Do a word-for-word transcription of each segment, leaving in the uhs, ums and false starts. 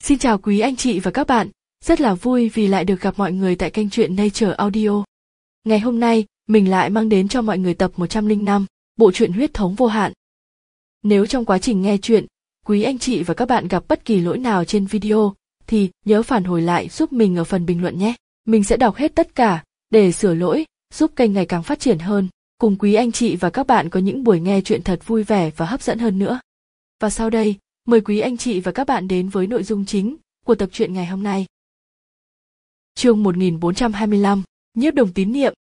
Xin chào quý anh chị và các bạn, rất là vui vì lại được gặp mọi người tại kênh truyện Nature Audio. Ngày hôm nay, mình lại mang đến cho mọi người tập một trăm lẻ năm, bộ truyện Huyết thống vô hạn. Nếu trong quá trình nghe truyện, quý anh chị và các bạn gặp bất kỳ lỗi nào trên video, thì nhớ phản hồi lại giúp mình ở phần bình luận nhé. Mình sẽ đọc hết tất cả, để sửa lỗi, giúp kênh ngày càng phát triển hơn, cùng quý anh chị và các bạn có những buổi nghe truyện thật vui vẻ và hấp dẫn hơn nữa. Và sau đây, mời quý anh chị và các bạn đến với nội dung chính của tập truyện ngày hôm nay. Chương một nghìn bốn trăm hai mươi lăm, Nhiếp Đồng tín niệm.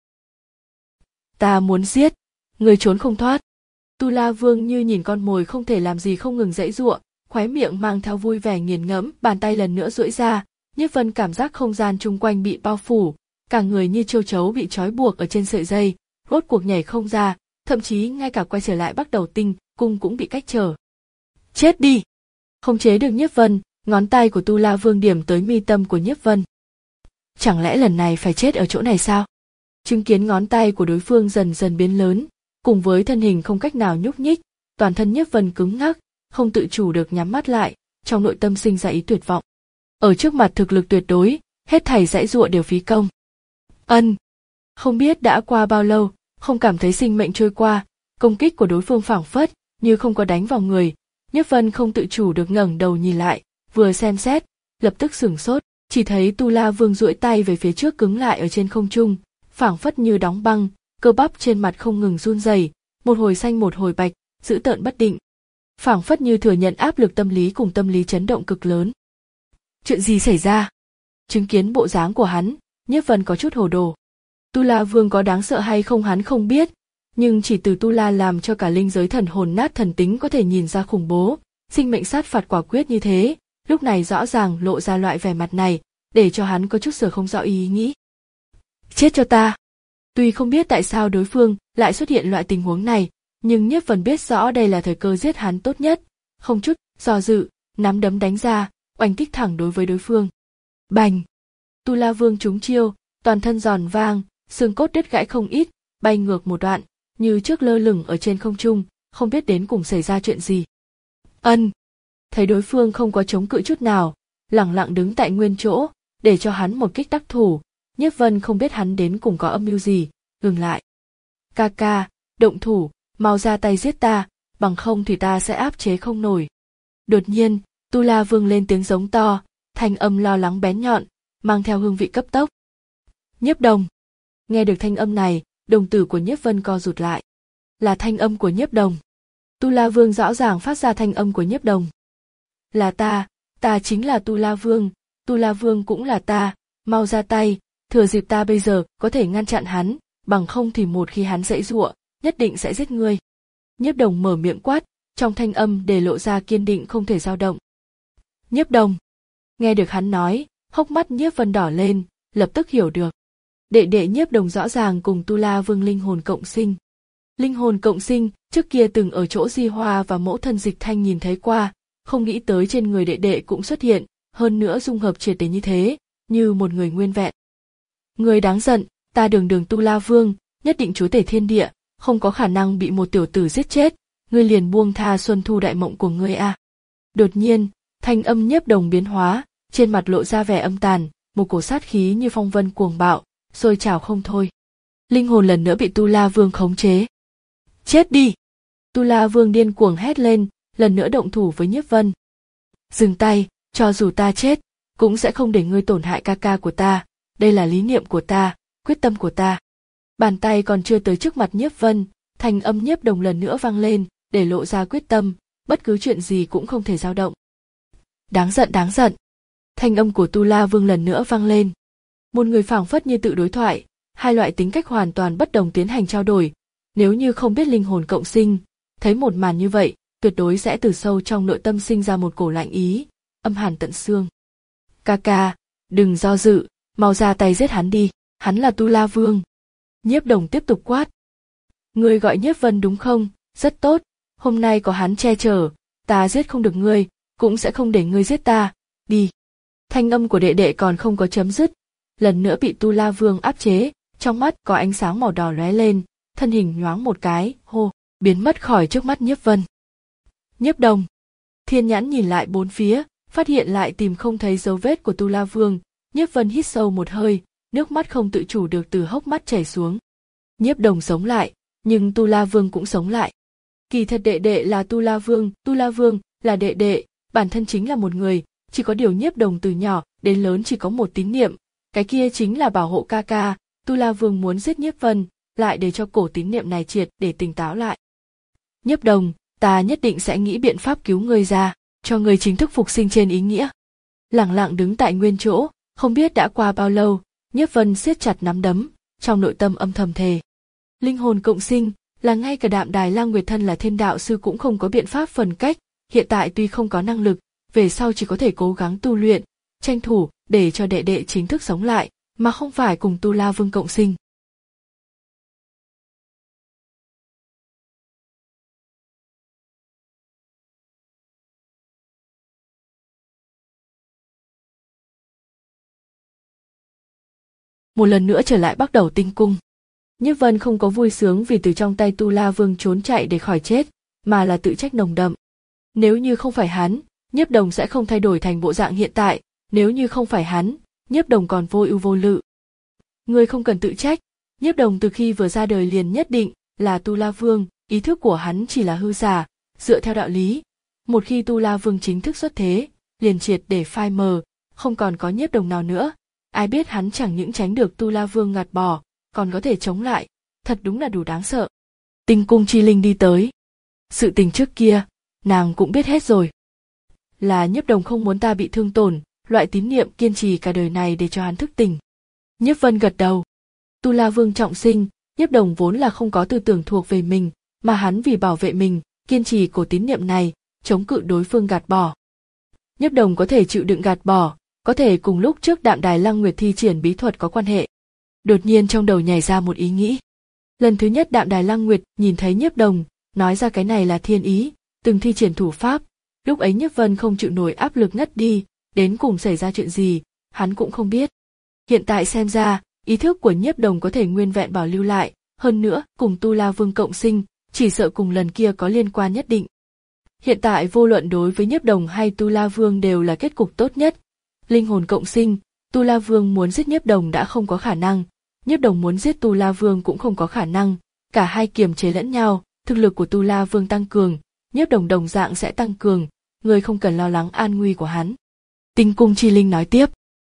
Ta muốn giết, người trốn không thoát. Tu La Vương như nhìn con mồi không thể làm gì không ngừng giãy giụa, khóe miệng mang theo vui vẻ nghiền ngẫm, bàn tay lần nữa duỗi ra, Nhiếp Vân cảm giác không gian chung quanh bị bao phủ, cả người như châu chấu bị trói buộc ở trên sợi dây, rốt cuộc nhảy không ra, thậm chí ngay cả quay trở lại bắt đầu tinh cung cũng bị cách trở. Chết đi! Không chế được Nhiếp Vân, ngón tay của Tu La Vương điểm tới mi tâm của Nhiếp Vân. Chẳng lẽ lần này phải chết ở chỗ này sao? Chứng kiến ngón tay của đối phương dần dần biến lớn, cùng với thân hình không cách nào nhúc nhích, toàn thân Nhiếp Vân cứng ngắc, không tự chủ được nhắm mắt lại, trong nội tâm sinh ra ý tuyệt vọng. Ở trước mặt thực lực tuyệt đối, hết thảy giãy giụa đều phí công. Ân, không biết đã qua bao lâu, không cảm thấy sinh mệnh trôi qua, công kích của đối phương phảng phất như không có đánh vào người. Nhiếp Vân không tự chủ được ngẩng đầu nhìn lại, vừa xem xét, lập tức sửng sốt, chỉ thấy Tu La Vương duỗi tay về phía trước cứng lại ở trên không trung, phảng phất như đóng băng, cơ bắp trên mặt không ngừng run rẩy, một hồi xanh một hồi bạch, dữ tợn bất định. Phảng phất như thừa nhận áp lực tâm lý cùng tâm lý chấn động cực lớn. Chuyện gì xảy ra? Chứng kiến bộ dáng của hắn, Nhiếp Vân có chút hồ đồ. Tu La Vương có đáng sợ hay không hắn không biết, nhưng chỉ từ Tu La làm cho cả linh giới thần hồn nát thần tính có thể nhìn ra khủng bố, sinh mệnh sát phạt quả quyết như thế, lúc này rõ ràng lộ ra loại vẻ mặt này, để cho hắn có chút sở không rõ ý nghĩ. Chết cho ta! Tuy không biết tại sao đối phương lại xuất hiện loại tình huống này, nhưng Nhiếp Vân biết rõ đây là thời cơ giết hắn tốt nhất, không chút do dự, nắm đấm đánh ra, oanh kích thẳng đối với đối phương. Bành! Tu La Vương trúng chiêu, toàn thân giòn vang, xương cốt đứt gãy không ít, bay ngược một đoạn, như trước lơ lửng ở trên không trung, không biết đến cùng xảy ra chuyện gì. Ân! Thấy đối phương không có chống cự chút nào, lẳng lặng đứng tại nguyên chỗ, để cho hắn một kích đắc thủ, Nhiếp Vân không biết hắn đến cùng có âm mưu gì, ngừng lại. Ca ca, động thủ, mau ra tay giết ta, bằng không thì ta sẽ áp chế không nổi. Đột nhiên, Tu La Vương lên tiếng giống to, thanh âm lo lắng bén nhọn, mang theo hương vị cấp tốc. Nhiếp Đồng! Nghe được thanh âm này, đồng tử của Nhiếp Vân co rụt lại. Là thanh âm của Nhiếp Đồng. Tu La Vương rõ ràng phát ra thanh âm của Nhiếp Đồng. Là ta, ta chính là Tu La Vương, Tu La Vương cũng là ta, mau ra tay, thừa dịp ta bây giờ có thể ngăn chặn hắn, bằng không thì một khi hắn giãy giụa, nhất định sẽ giết ngươi. Nhiếp Đồng mở miệng quát, trong thanh âm để lộ ra kiên định không thể dao động. Nhiếp Đồng! Nghe được hắn nói, hốc mắt Nhiếp Vân đỏ lên, lập tức hiểu được. Đệ đệ Nhiếp Đồng rõ ràng cùng Tu La Vương linh hồn cộng sinh. Linh hồn cộng sinh, trước kia từng ở chỗ Di Hoa và mẫu thân Dịch Thanh nhìn thấy qua, không nghĩ tới trên người đệ đệ cũng xuất hiện, hơn nữa dung hợp triệt để như thế, như một người nguyên vẹn. Người đáng giận, ta đường đường Tu La Vương, nhất định chúa tể thiên địa, không có khả năng bị một tiểu tử giết chết, ngươi liền buông tha Xuân Thu đại mộng của ngươi a. À. Đột nhiên, thanh âm Nhiếp Đồng biến hóa, trên mặt lộ ra vẻ âm tàn, một cổ sát khí như phong vân cuồng bạo, sôi trào không thôi. Linh hồn lần nữa bị Tu La Vương khống chế. Chết đi! Tu La Vương điên cuồng hét lên, lần nữa động thủ với Nhiếp Vân. Dừng tay, cho dù ta chết, cũng sẽ không để ngươi tổn hại ca ca của ta, đây là lý niệm của ta, quyết tâm của ta. Bàn tay còn chưa tới trước mặt Nhiếp Vân, thanh âm Nhiếp Đồng lần nữa vang lên, để lộ ra quyết tâm, bất cứ chuyện gì cũng không thể dao động. Đáng giận đáng giận! Thanh âm của Tu La Vương lần nữa vang lên. Một người phảng phất như tự đối thoại, hai loại tính cách hoàn toàn bất đồng tiến hành trao đổi, nếu như không biết linh hồn cộng sinh, thấy một màn như vậy, tuyệt đối sẽ từ sâu trong nội tâm sinh ra một cổ lạnh ý, âm hàn tận xương. Ca ca, đừng do dự, mau ra tay giết hắn đi, hắn là Tu La Vương. Nhiếp Đồng tiếp tục quát. Ngươi gọi Nhiếp Vân đúng không? Rất tốt, hôm nay có hắn che chở, ta giết không được ngươi, cũng sẽ không để ngươi giết ta, đi. Thanh âm của đệ đệ còn không có chấm dứt, lần nữa bị Tu La Vương áp chế, trong mắt có ánh sáng màu đỏ lóe lên, thân hình nhoáng một cái, hô, biến mất khỏi trước mắt Nhiếp Vân. Nhiếp Đồng! Thiên nhãn nhìn lại bốn phía, phát hiện lại tìm không thấy dấu vết của Tu La Vương, Nhiếp Vân hít sâu một hơi, nước mắt không tự chủ được từ hốc mắt chảy xuống. Nhiếp Đồng sống lại, nhưng Tu La Vương cũng sống lại. Kỳ thật đệ đệ là Tu La Vương, Tu La Vương là đệ đệ, bản thân chính là một người, chỉ có điều Nhiếp Đồng từ nhỏ đến lớn chỉ có một tín niệm, cái kia chính là bảo hộ ca ca. Tu La Vương muốn giết Nhiếp Vân, lại để cho cổ tín niệm này triệt để tỉnh táo lại. Nhiếp Đồng, ta nhất định sẽ nghĩ biện pháp cứu ngươi ra, cho ngươi chính thức phục sinh trên ý nghĩa. Lẳng lặng đứng tại nguyên chỗ, không biết đã qua bao lâu, Nhiếp Vân siết chặt nắm đấm, trong nội tâm âm thầm thề. Linh hồn cộng sinh, là ngay cả Đạm Đài Lăng Nguyệt thân là thiên đạo sư cũng không có biện pháp phân cách, hiện tại tuy không có năng lực, về sau chỉ có thể cố gắng tu luyện, tranh thủ để cho đệ đệ chính thức sống lại, mà không phải cùng Tu La Vương cộng sinh. Một lần nữa trở lại Bắc Đầu Tinh Cung. Nhiếp Vân không có vui sướng vì từ trong tay Tu La Vương trốn chạy để khỏi chết, mà là tự trách nồng đậm. Nếu như không phải hắn, Nhiếp Đồng sẽ không thay đổi thành bộ dạng hiện tại, nếu như không phải hắn, Nhiếp Đồng còn vô ưu vô lự. Ngươi không cần tự trách, Nhiếp Đồng từ khi vừa ra đời liền nhất định là Tu La Vương, ý thức của hắn chỉ là hư giả, dựa theo đạo lý, một khi Tu La Vương chính thức xuất thế, liền triệt để phai mờ, không còn có Nhiếp Đồng nào nữa. Ai biết hắn chẳng những tránh được Tu La Vương gạt bỏ, còn có thể chống lại, thật đúng là đủ đáng sợ. Tinh Cung Chi Linh đi tới. Sự tình trước kia, nàng cũng biết hết rồi. Là Nhiếp Đồng không muốn ta bị thương tổn, loại tín niệm kiên trì cả đời này để cho hắn thức tỉnh. Nhiếp Vân gật đầu. Tu La Vương trọng sinh, Nhiếp Đồng vốn là không có tư tưởng thuộc về mình, mà hắn vì bảo vệ mình, kiên trì cổ tín niệm này, chống cự đối phương gạt bỏ. Nhiếp Đồng có thể chịu đựng gạt bỏ, có thể cùng lúc trước Đạm Đài Lăng Nguyệt thi triển bí thuật có quan hệ. Đột nhiên trong đầu nhảy ra một ý nghĩ. Lần thứ nhất Đạm Đài Lăng Nguyệt nhìn thấy Nhiếp Đồng, nói ra cái này là thiên ý, từng thi triển thủ pháp. Lúc ấy Nhiếp Vân không chịu nổi áp lực ngất đi, đến cùng xảy ra chuyện gì, hắn cũng không biết. Hiện tại xem ra, ý thức của Nhiếp Đồng có thể nguyên vẹn bảo lưu lại, hơn nữa cùng Tu La Vương cộng sinh, chỉ sợ cùng lần kia có liên quan nhất định. Hiện tại vô luận đối với Nhiếp Đồng hay Tu La Vương đều là kết cục tốt nhất. Linh hồn cộng sinh, Tu La Vương muốn giết Nhiếp Đồng đã không có khả năng, Nhiếp Đồng muốn giết Tu La Vương cũng không có khả năng, cả hai kiềm chế lẫn nhau, thực lực của Tu La Vương tăng cường, Nhiếp Đồng đồng dạng sẽ tăng cường, người không cần lo lắng an nguy của hắn. Tinh Cung Chi Linh nói tiếp.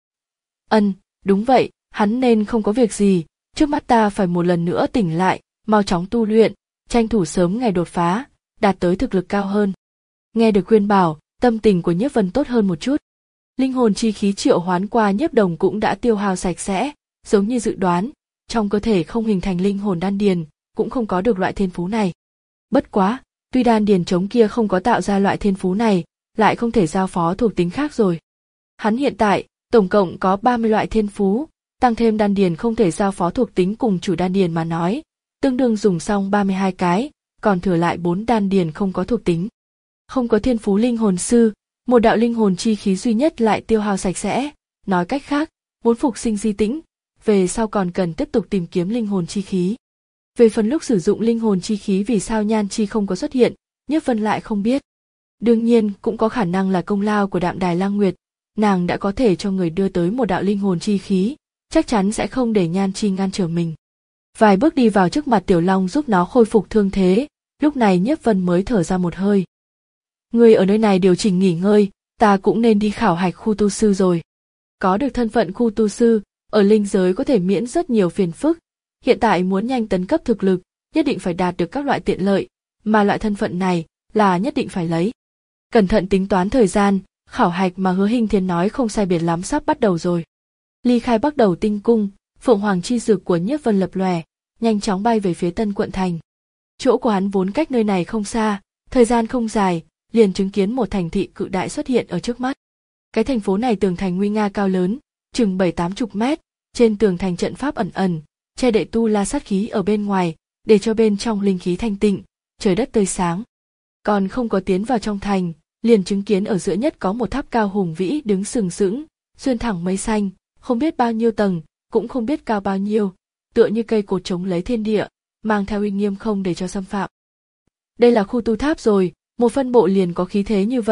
Ân, đúng vậy, hắn nên không có việc gì, trước mắt ta phải một lần nữa tỉnh lại, mau chóng tu luyện, tranh thủ sớm ngày đột phá, đạt tới thực lực cao hơn. Nghe được khuyên bảo, tâm tình của Nhiếp Vân tốt hơn một chút. Linh hồn chi khí triệu hoán qua Nhiếp Đồng cũng đã tiêu hao sạch sẽ, giống như dự đoán, trong cơ thể không hình thành linh hồn đan điền, cũng không có được loại thiên phú này. Bất quá, tuy đan điền trống kia không có tạo ra loại thiên phú này, lại không thể giao phó thuộc tính khác rồi. Hắn hiện tại, tổng cộng có ba mươi loại thiên phú, tăng thêm đan điền không thể giao phó thuộc tính cùng chủ đan điền mà nói, tương đương dùng xong ba mươi hai cái, còn thừa lại bốn đan điền không có thuộc tính. Không có thiên phú linh hồn sư, một đạo linh hồn chi khí duy nhất lại tiêu hao sạch sẽ, nói cách khác, muốn phục sinh di tĩnh, về sau còn cần tiếp tục tìm kiếm linh hồn chi khí. Về phần lúc sử dụng linh hồn chi khí vì sao Nhan Chi không có xuất hiện, Nhiếp Vân lại không biết. Đương nhiên cũng có khả năng là công lao của Đạm Đài Lăng Nguyệt, nàng đã có thể cho người đưa tới một đạo linh hồn chi khí, chắc chắn sẽ không để Nhan Chi ngăn trở mình. Vài bước đi vào trước mặt Tiểu Long giúp nó khôi phục thương thế, lúc này Nhiếp Vân mới thở ra một hơi. Ngươi ở nơi này điều chỉnh nghỉ ngơi, ta cũng nên đi khảo hạch khu tu sư rồi. Có được thân phận khu tu sư, ở linh giới có thể miễn rất nhiều phiền phức, hiện tại muốn nhanh tấn cấp thực lực, nhất định phải đạt được các loại tiện lợi, mà loại thân phận này là nhất định phải lấy. Cẩn thận tính toán thời gian, khảo hạch mà Hứa Hinh Thiên nói không sai biệt lắm sắp bắt đầu rồi. Ly khai Bắc Đầu Tinh Cung, Phượng Hoàng chi dược của Nhiếp Vân lập lòe, nhanh chóng bay về phía Tân Quận Thành. Chỗ của hắn vốn cách nơi này không xa, thời gian không dài, liền chứng kiến một thành thị cự đại xuất hiện ở trước mắt. Cái thành phố này tường thành nguy nga cao lớn, chừng bảy tám chục mét, trên tường thành trận pháp ẩn ẩn, che đậy tu la sát khí ở bên ngoài, để cho bên trong linh khí thanh tịnh, trời đất tươi sáng. Còn không có tiến vào trong thành, liền chứng kiến ở giữa nhất có một tháp cao hùng vĩ đứng sừng sững, xuyên thẳng mây xanh, không biết bao nhiêu tầng, cũng không biết cao bao nhiêu, tựa như cây cột chống lấy thiên địa, mang theo uy nghiêm không để cho xâm phạm. Đây là khu tu tháp rồi, một phân bộ liền có khí thế như vậy,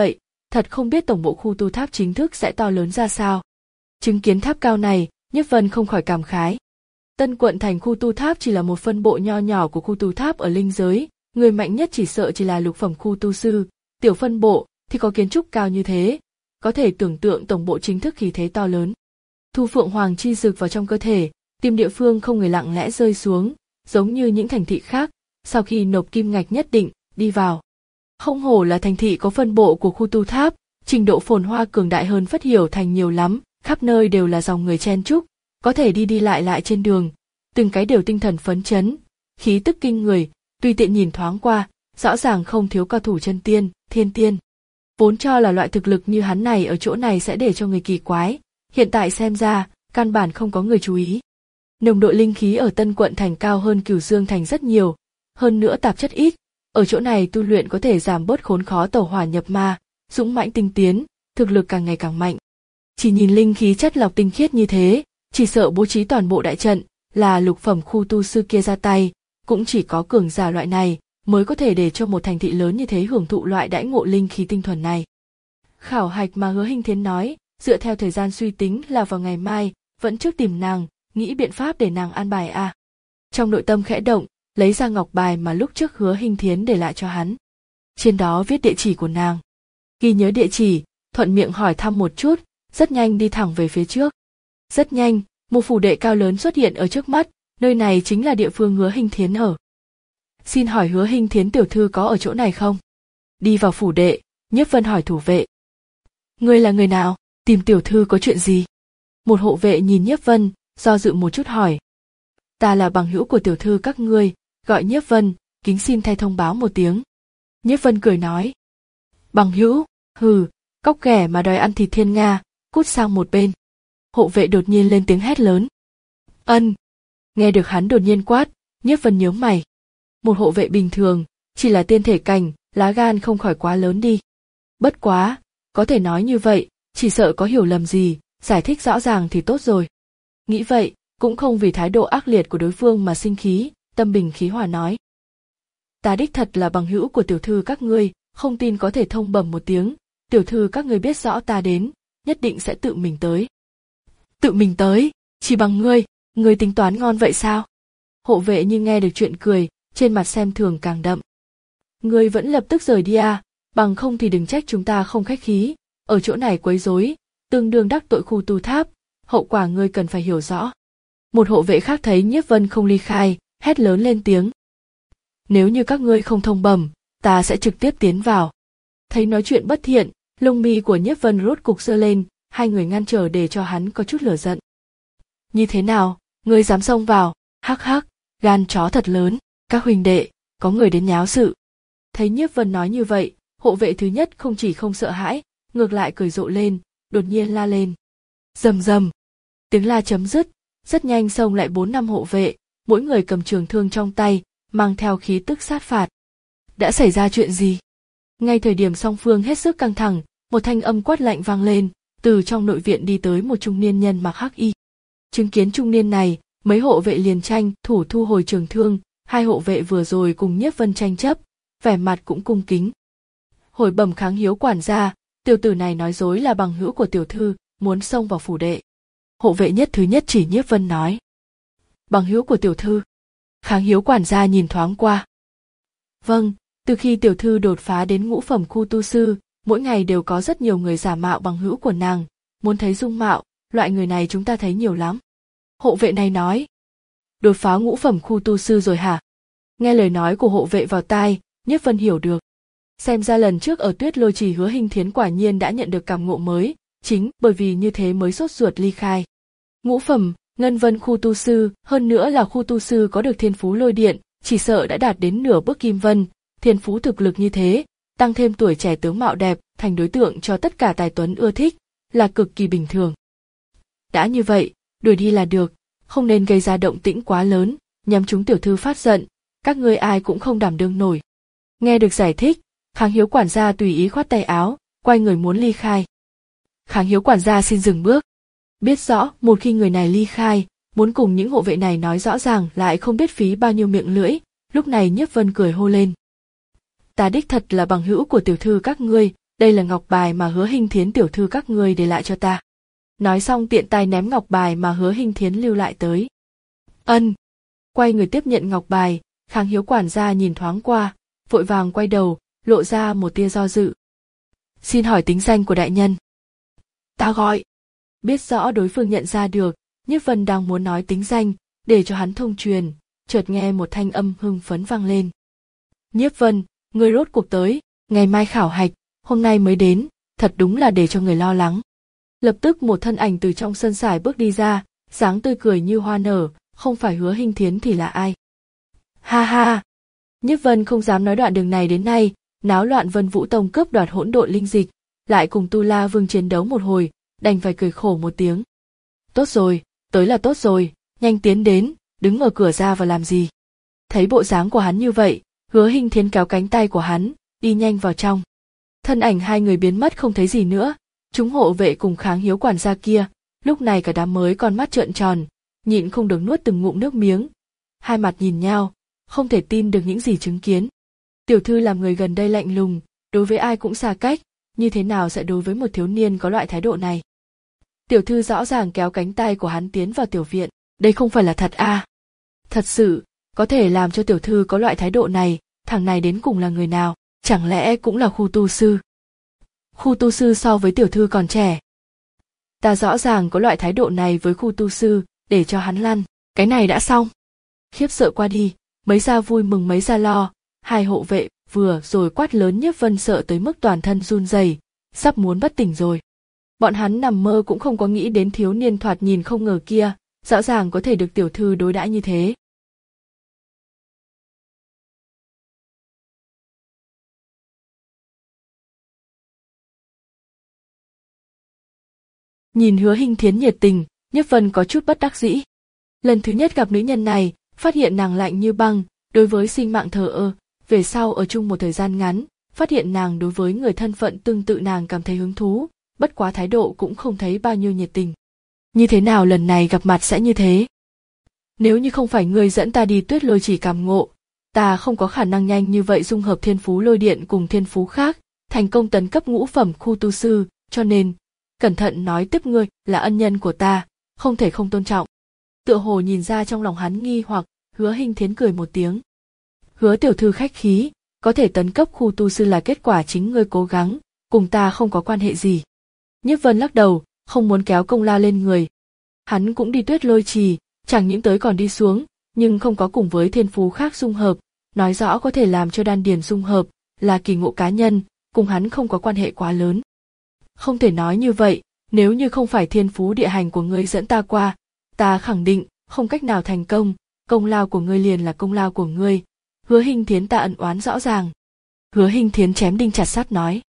Thật không biết tổng bộ khu tu tháp chính thức sẽ to lớn ra sao. Chứng kiến tháp cao này, Nhiếp Vân không khỏi cảm khái. Tân quận thành khu tu tháp chỉ là một phân bộ nho nhỏ của khu tu tháp ở linh giới, người mạnh nhất chỉ sợ chỉ là lục phẩm khu tu sư, tiểu phân bộ thì có kiến trúc cao như thế, có thể tưởng tượng tổng bộ chính thức khí thế to lớn. Thu Phượng Hoàng chi dực vào trong cơ thể, tìm địa phương không người lặng lẽ rơi xuống, giống như những thành thị khác, sau khi nộp kim ngạch nhất định, đi vào. Không hổ là thành thị có phân bộ của khu tu tháp, trình độ phồn hoa cường đại hơn Phất Hiểu thành nhiều lắm, khắp nơi đều là dòng người chen chúc, có thể đi đi lại lại trên đường, từng cái đều tinh thần phấn chấn, khí tức kinh người, tùy tiện nhìn thoáng qua, rõ ràng không thiếu cao thủ chân tiên, thiên tiên. Vốn cho là loại thực lực như hắn này ở chỗ này sẽ để cho người kỳ quái, hiện tại xem ra, căn bản không có người chú ý. Nồng độ linh khí ở Tân quận thành cao hơn Cửu Dương thành rất nhiều, hơn nữa tạp chất ít, ở chỗ này tu luyện có thể giảm bớt khốn khó tẩu hỏa nhập ma, dũng mãnh tinh tiến, thực lực càng ngày càng mạnh. Chỉ nhìn linh khí chất lọc tinh khiết như thế, chỉ sợ bố trí toàn bộ đại trận, là lục phẩm khu tu sư kia ra tay, cũng chỉ có cường giả loại này mới có thể để cho một thành thị lớn như thế hưởng thụ loại đãi ngộ linh khí tinh thuần này. Khảo hạch mà Hứa Hinh Thiến nói, dựa theo thời gian suy tính là vào ngày mai, vẫn trước tìm nàng, nghĩ biện pháp để nàng an bài a. À. Trong nội tâm khẽ động, lấy ra ngọc bài mà lúc trước Hứa Hinh Thiến để lại cho hắn. Trên đó viết địa chỉ của nàng. Ghi nhớ địa chỉ, thuận miệng hỏi thăm một chút, rất nhanh đi thẳng về phía trước. Rất nhanh, một phủ đệ cao lớn xuất hiện ở trước mắt, nơi này chính là địa phương Hứa Hinh Thiến ở. Xin hỏi Hứa Hinh Thiến tiểu thư có ở chỗ này không? Đi vào phủ đệ, Nhiếp Vân hỏi thủ vệ. Ngươi là người nào, tìm tiểu thư có chuyện gì? Một hộ vệ nhìn Nhiếp Vân, do dự một chút hỏi. Ta là bằng hữu của tiểu thư các ngươi, gọi Nhiếp Vân, kính xin thay thông báo một tiếng. Nhiếp Vân cười nói. Bằng hữu, hừ, cóc ghẻ mà đòi ăn thịt thiên nga, cút sang một bên. Hộ vệ đột nhiên lên tiếng hét lớn. Ân. Nghe được hắn đột nhiên quát, Nhiếp Vân nhướng mày. Một hộ vệ bình thường, chỉ là tiên thể cảnh, lá gan không khỏi quá lớn đi. Bất quá, có thể nói như vậy, chỉ sợ có hiểu lầm gì, giải thích rõ ràng thì tốt rồi. Nghĩ vậy, cũng không vì thái độ ác liệt của đối phương mà sinh khí, tâm bình khí hòa nói. Ta đích thật là bằng hữu của tiểu thư các ngươi, không tin có thể thông bẩm một tiếng, tiểu thư các ngươi biết rõ ta đến, nhất định sẽ tự mình tới. Tự mình tới, chỉ bằng ngươi, ngươi tính toán ngon vậy sao? Hộ vệ như nghe được chuyện cười, trên mặt xem thường càng đậm. Ngươi vẫn lập tức rời đi à, bằng không thì đừng trách chúng ta không khách khí, ở chỗ này quấy rối, tương đương đắc tội khu tu tháp, hậu quả ngươi cần phải hiểu rõ. Một hộ vệ khác thấy Nhiếp Vân không ly khai, hét lớn lên tiếng. Nếu như các ngươi không thông bẩm, ta sẽ trực tiếp tiến vào. Thấy nói chuyện bất thiện, lông mi của Nhiếp Vân rốt cục giơ lên, hai người ngăn trở để cho hắn có chút lửa giận. Như thế nào, ngươi dám xông vào? Hắc hắc, gan chó thật lớn, các huynh đệ, có người đến nháo sự. Thấy Nhiếp Vân nói như vậy, hộ vệ thứ nhất không chỉ không sợ hãi, ngược lại cười rộ lên, đột nhiên la lên. Rầm rầm. Tiếng la chấm dứt, rất nhanh xông lại bốn năm hộ vệ, mỗi người cầm trường thương trong tay, mang theo khí tức sát phạt. Đã xảy ra chuyện gì? Ngay thời điểm song phương hết sức căng thẳng, một thanh âm quát lạnh vang lên, từ trong nội viện đi tới một trung niên nhân mặc hắc y. Chứng kiến trung niên này, mấy hộ vệ liền tranh thủ thu hồi trường thương, hai hộ vệ vừa rồi cùng Nhiếp Vân tranh chấp, vẻ mặt cũng cung kính. Hồi bẩm kháng hiếu quản gia, tiểu tử này nói dối là bằng hữu của tiểu thư, muốn xông vào phủ đệ. Hộ vệ nhất thứ nhất chỉ Nhiếp Vân nói. Bằng hữu của tiểu thư. Kháng hiếu quản gia nhìn thoáng qua. Vâng, từ khi tiểu thư đột phá đến ngũ phẩm khu tu sư, mỗi ngày đều có rất nhiều người giả mạo bằng hữu của nàng, muốn thấy dung mạo, loại người này chúng ta thấy nhiều lắm. Hộ vệ này nói. Đột phá ngũ phẩm khu tu sư rồi hả? Nghe lời nói của hộ vệ vào tai, Nhiếp Vân hiểu được. Xem ra lần trước ở Tuyết Lôi Trì Hứa Hinh Thiến quả nhiên đã nhận được cảm ngộ mới, chính bởi vì như thế mới sốt ruột ly khai. Ngũ phẩm, Ngân Vân khu tu sư, hơn nữa là khu tu sư có được thiên phú lôi điện, chỉ sợ đã đạt đến nửa bước Kim Vân, thiên phú thực lực như thế, tăng thêm tuổi trẻ tướng mạo đẹp, thành đối tượng cho tất cả tài tuấn ưa thích, là cực kỳ bình thường. Đã như vậy, đuổi đi là được, không nên gây ra động tĩnh quá lớn, nhằm chúng tiểu thư phát giận, các ngươi ai cũng không đảm đương nổi. Nghe được giải thích, Kháng hiếu quản gia tùy ý khoát tay áo, quay người muốn ly khai. Kháng hiếu quản gia xin dừng bước. Biết rõ một khi người này ly khai, muốn cùng những hộ vệ này nói rõ ràng lại không biết phí bao nhiêu miệng lưỡi, lúc này Nhiếp Vân cười hô lên. Ta đích thật là bằng hữu của tiểu thư các ngươi, đây là ngọc bài mà Hứa Hinh Thiến tiểu thư các ngươi để lại cho ta. Nói xong tiện tay ném ngọc bài mà Hứa Hinh Thiến lưu lại tới. Ân. Quay người tiếp nhận ngọc bài, Kháng Hiếu quản gia nhìn thoáng qua, vội vàng quay đầu, lộ ra một tia do dự. Xin hỏi tính danh của đại nhân. Ta gọi. Biết rõ đối phương nhận ra được, Nhiếp Vân đang muốn nói tính danh, để cho hắn thông truyền, chợt nghe một thanh âm hưng phấn vang lên. Nhiếp Vân, ngươi rốt cuộc tới, ngày mai khảo hạch, hôm nay mới đến, thật đúng là để cho người lo lắng. Lập tức một thân ảnh từ trong sân sải bước đi ra, dáng tươi cười như hoa nở, không phải Hứa Hinh Thiến thì là ai? Ha ha! Nhiếp Vân không dám nói đoạn đường này đến nay, náo loạn Vân Vũ Tông cướp đoạt hỗn độn linh dịch, lại cùng Tu La Vương chiến đấu một hồi, đành phải cười khổ một tiếng. Tốt rồi, tới là tốt rồi, nhanh tiến đến, đứng ở cửa ra và làm gì? Thấy bộ dáng của hắn như vậy, Hứa Hinh Thiến kéo cánh tay của hắn, đi nhanh vào trong. Thân ảnh hai người biến mất không thấy gì nữa, chúng hộ vệ cùng Kháng Hiếu quản gia kia, lúc này cả đám mới con mắt trợn tròn, nhịn không được nuốt từng ngụm nước miếng. Hai mặt nhìn nhau, không thể tin được những gì chứng kiến. Tiểu thư làm người gần đây lạnh lùng, đối với ai cũng xa cách, như thế nào sẽ đối với một thiếu niên có loại thái độ này? Tiểu thư rõ ràng kéo cánh tay của hắn tiến vào tiểu viện, đây không phải là thật à? Thật sự, có thể làm cho tiểu thư có loại thái độ này, thằng này đến cùng là người nào? Chẳng lẽ cũng là khu tu sư? Khu tu sư so với tiểu thư còn trẻ. Ta rõ ràng có loại thái độ này với khu tu sư, để cho hắn lăn, cái này đã xong. Khiếp sợ qua đi, mấy gia vui mừng mấy gia lo, hai hộ vệ vừa rồi quát lớn Nhiếp Vân sợ tới mức toàn thân run rẩy, sắp muốn bất tỉnh rồi. Bọn hắn nằm mơ cũng không có nghĩ đến thiếu niên thoạt nhìn không ngờ kia, rõ ràng có thể được tiểu thư đối đãi như thế. Nhìn Hứa Hinh Thiến nhiệt tình, Nhiếp Vân có chút bất đắc dĩ. Lần thứ nhất gặp nữ nhân này, phát hiện nàng lạnh như băng, đối với sinh mạng thờ ơ, về sau ở chung một thời gian ngắn, phát hiện nàng đối với người thân phận tương tự nàng cảm thấy hứng thú, bất quá thái độ cũng không thấy bao nhiêu nhiệt tình. Như thế nào lần này gặp mặt sẽ như thế? Nếu như không phải ngươi dẫn ta đi Tuyết Lôi Chỉ cảm ngộ, ta không có khả năng nhanh như vậy dung hợp thiên phú lôi điện cùng thiên phú khác, thành công tấn cấp ngũ phẩm khu tu sư, cho nên, cẩn thận nói tiếp ngươi là ân nhân của ta, không thể không tôn trọng. Tựa hồ nhìn ra trong lòng hắn nghi hoặc, Hứa Hinh Thiến cười một tiếng. Hứa tiểu thư khách khí, có thể tấn cấp khu tu sư là kết quả chính ngươi cố gắng, cùng ta không có quan hệ gì. Nhiếp Vân lắc đầu, không muốn kéo công lao lên người. Hắn cũng đi Tuyết Lôi Trì, chẳng những tới còn đi xuống, nhưng không có cùng với thiên phú khác dung hợp, nói rõ có thể làm cho đan điền dung hợp, là kỳ ngộ cá nhân, cùng hắn không có quan hệ quá lớn. Không thể nói như vậy, nếu như không phải thiên phú địa hành của ngươi dẫn ta qua, ta khẳng định không cách nào thành công, công lao của ngươi liền là công lao của ngươi. Hứa Hinh Thiến ta ẩn oán rõ ràng. Hứa Hinh Thiến chém đinh chặt sắt nói.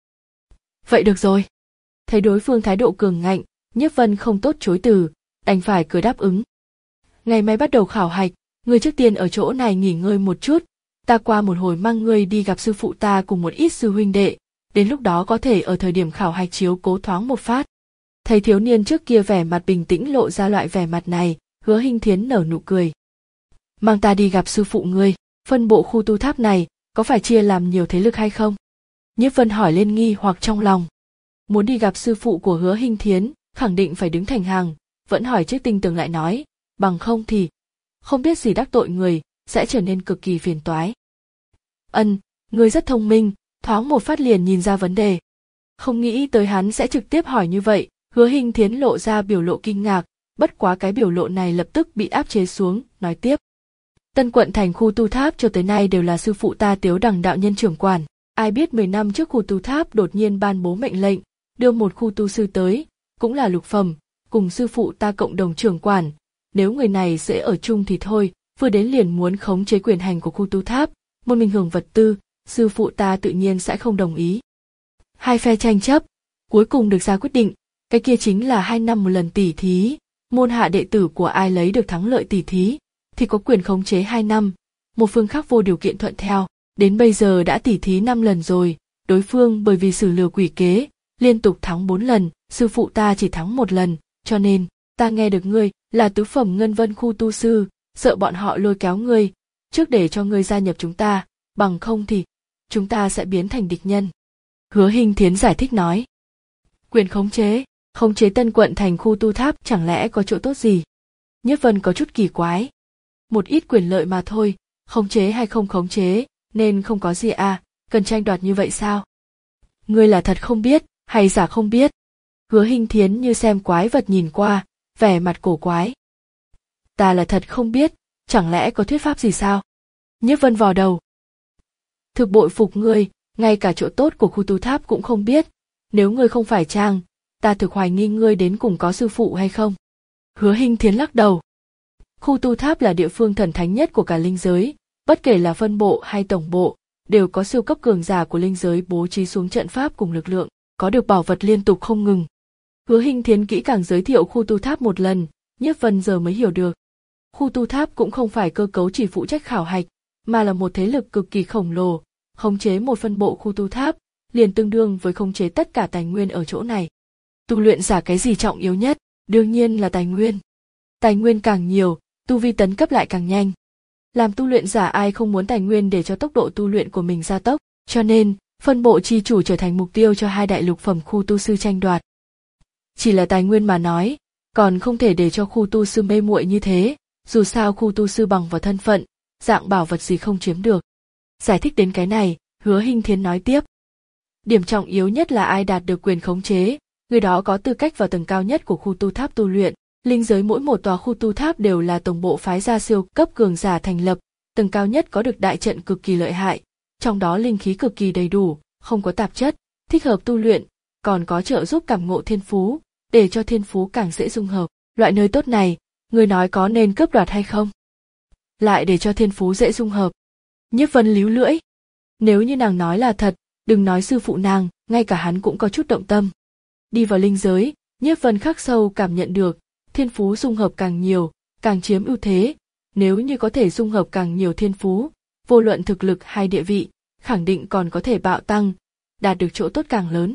Vậy được rồi. Thấy đối phương thái độ cường ngạnh, Nhiếp Vân không tốt chối từ, đành phải cười đáp ứng. Ngày mai bắt đầu khảo hạch, ngươi trước tiên ở chỗ này nghỉ ngơi một chút, ta qua một hồi mang ngươi đi gặp sư phụ ta cùng một ít sư huynh đệ, đến lúc đó có thể ở thời điểm khảo hạch chiếu cố thoáng một phát. Thấy thiếu niên trước kia vẻ mặt bình tĩnh lộ ra loại vẻ mặt này, Hứa Hinh Thiến nở nụ cười. Mang ta đi gặp sư phụ ngươi, phân bộ khu tu tháp này, có phải chia làm nhiều thế lực hay không? Nhiếp Vân hỏi lên nghi hoặc trong lòng. Muốn đi gặp sư phụ của Hứa Hinh Thiến, khẳng định phải đứng thành hàng, vẫn hỏi trước tinh tường lại nói, bằng không thì, không biết gì đắc tội người, sẽ trở nên cực kỳ phiền toái. Ân, ngươi rất thông minh, thoáng một phát liền nhìn ra vấn đề. Không nghĩ tới hắn sẽ trực tiếp hỏi như vậy, Hứa Hinh Thiến lộ ra biểu lộ kinh ngạc, bất quá cái biểu lộ này lập tức bị áp chế xuống, nói tiếp. Tân quận thành khu tu tháp cho tới nay đều là sư phụ ta Tiếu Đằng đạo nhân trưởng quản, ai biết mười năm trước khu tu tháp đột nhiên ban bố mệnh lệnh, đưa một khu tu sư tới, cũng là lục phẩm, cùng sư phụ ta cộng đồng trưởng quản, nếu người này dễ ở chung thì thôi, vừa đến liền muốn khống chế quyền hành của khu tu tháp, một mình hưởng vật tư, sư phụ ta tự nhiên sẽ không đồng ý. Hai phe tranh chấp, cuối cùng được ra quyết định, cái kia chính là hai năm một lần tỉ thí, môn hạ đệ tử của ai lấy được thắng lợi tỉ thí, thì có quyền khống chế hai năm, một phương khác vô điều kiện thuận theo, đến bây giờ đã tỉ thí năm lần rồi, đối phương bởi vì xử lừa quỷ kế, liên tục thắng bốn lần, sư phụ ta chỉ thắng một lần, cho nên, ta nghe được ngươi là tứ phẩm ngân vân khu tu sư, sợ bọn họ lôi kéo ngươi, trước để cho ngươi gia nhập chúng ta, bằng không thì, chúng ta sẽ biến thành địch nhân. Hứa Hinh Thiến giải thích nói. Quyền khống chế, khống chế Tân Quận thành khu tu tháp chẳng lẽ có chỗ tốt gì? Nhiếp Vân có chút kỳ quái. Một ít quyền lợi mà thôi, khống chế hay không khống chế, nên không có gì à, cần tranh đoạt như vậy sao? Ngươi là thật không biết, hay giả không biết? Hứa Hinh Thiến như xem quái vật nhìn qua, vẻ mặt cổ quái. Ta là thật không biết, chẳng lẽ có thuyết pháp gì sao? Nhiếp Vân vò đầu. Thực bội phục ngươi, ngay cả chỗ tốt của khu tu tháp cũng không biết, nếu ngươi không phải Trang, ta thực hoài nghi ngươi đến cùng có sư phụ hay không. Hứa Hinh Thiến lắc đầu. Khu tu tháp là địa phương thần thánh nhất của cả linh giới, bất kể là phân bộ hay tổng bộ, đều có siêu cấp cường giả của linh giới bố trí xuống trận pháp cùng lực lượng, có được bảo vật liên tục không ngừng. Hứa Hinh Thiến kỹ càng giới thiệu khu tu tháp một lần, Nhiếp Vân giờ mới hiểu được. Khu tu tháp cũng không phải cơ cấu chỉ phụ trách khảo hạch, mà là một thế lực cực kỳ khổng lồ, khống chế một phân bộ khu tu tháp, liền tương đương với khống chế tất cả tài nguyên ở chỗ này. Tu luyện giả cái gì trọng yếu nhất? Đương nhiên là tài nguyên. Tài nguyên càng nhiều, tu vi tấn cấp lại càng nhanh. Làm tu luyện giả ai không muốn tài nguyên để cho tốc độ tu luyện của mình gia tốc, cho nên, phân bộ chi chủ trở thành mục tiêu cho hai đại lục phẩm khu tu sư tranh đoạt. Chỉ là tài nguyên mà nói, còn không thể để cho khu tu sư mê muội như thế, dù sao khu tu sư bằng vào thân phận, dạng bảo vật gì không chiếm được. Giải thích đến cái này, Hứa Hinh Thiến nói tiếp. Điểm trọng yếu nhất là ai đạt được quyền khống chế, người đó có tư cách vào tầng cao nhất của khu tu tháp tu luyện. Linh giới mỗi một tòa khu tu tháp đều là tổng bộ phái gia siêu cấp cường giả thành lập, tầng cao nhất có được đại trận cực kỳ lợi hại, trong đó linh khí cực kỳ đầy đủ, không có tạp chất, thích hợp tu luyện, còn có trợ giúp cảm ngộ thiên phú, để cho thiên phú càng dễ dung hợp. Loại nơi tốt này, người nói có nên cướp đoạt hay không? Lại để cho thiên phú dễ dung hợp. Nhiếp Vân líu lưỡi. Nếu như nàng nói là thật, đừng nói sư phụ nàng, ngay cả hắn cũng có chút động tâm. Đi vào linh giới, Nhiếp Vân khắc sâu cảm nhận được, thiên phú dung hợp càng nhiều, càng chiếm ưu thế. Nếu như có thể dung hợp càng nhiều thiên phú, vô luận thực lực hay địa vị, khẳng định còn có thể bạo tăng, đạt được chỗ tốt càng lớn.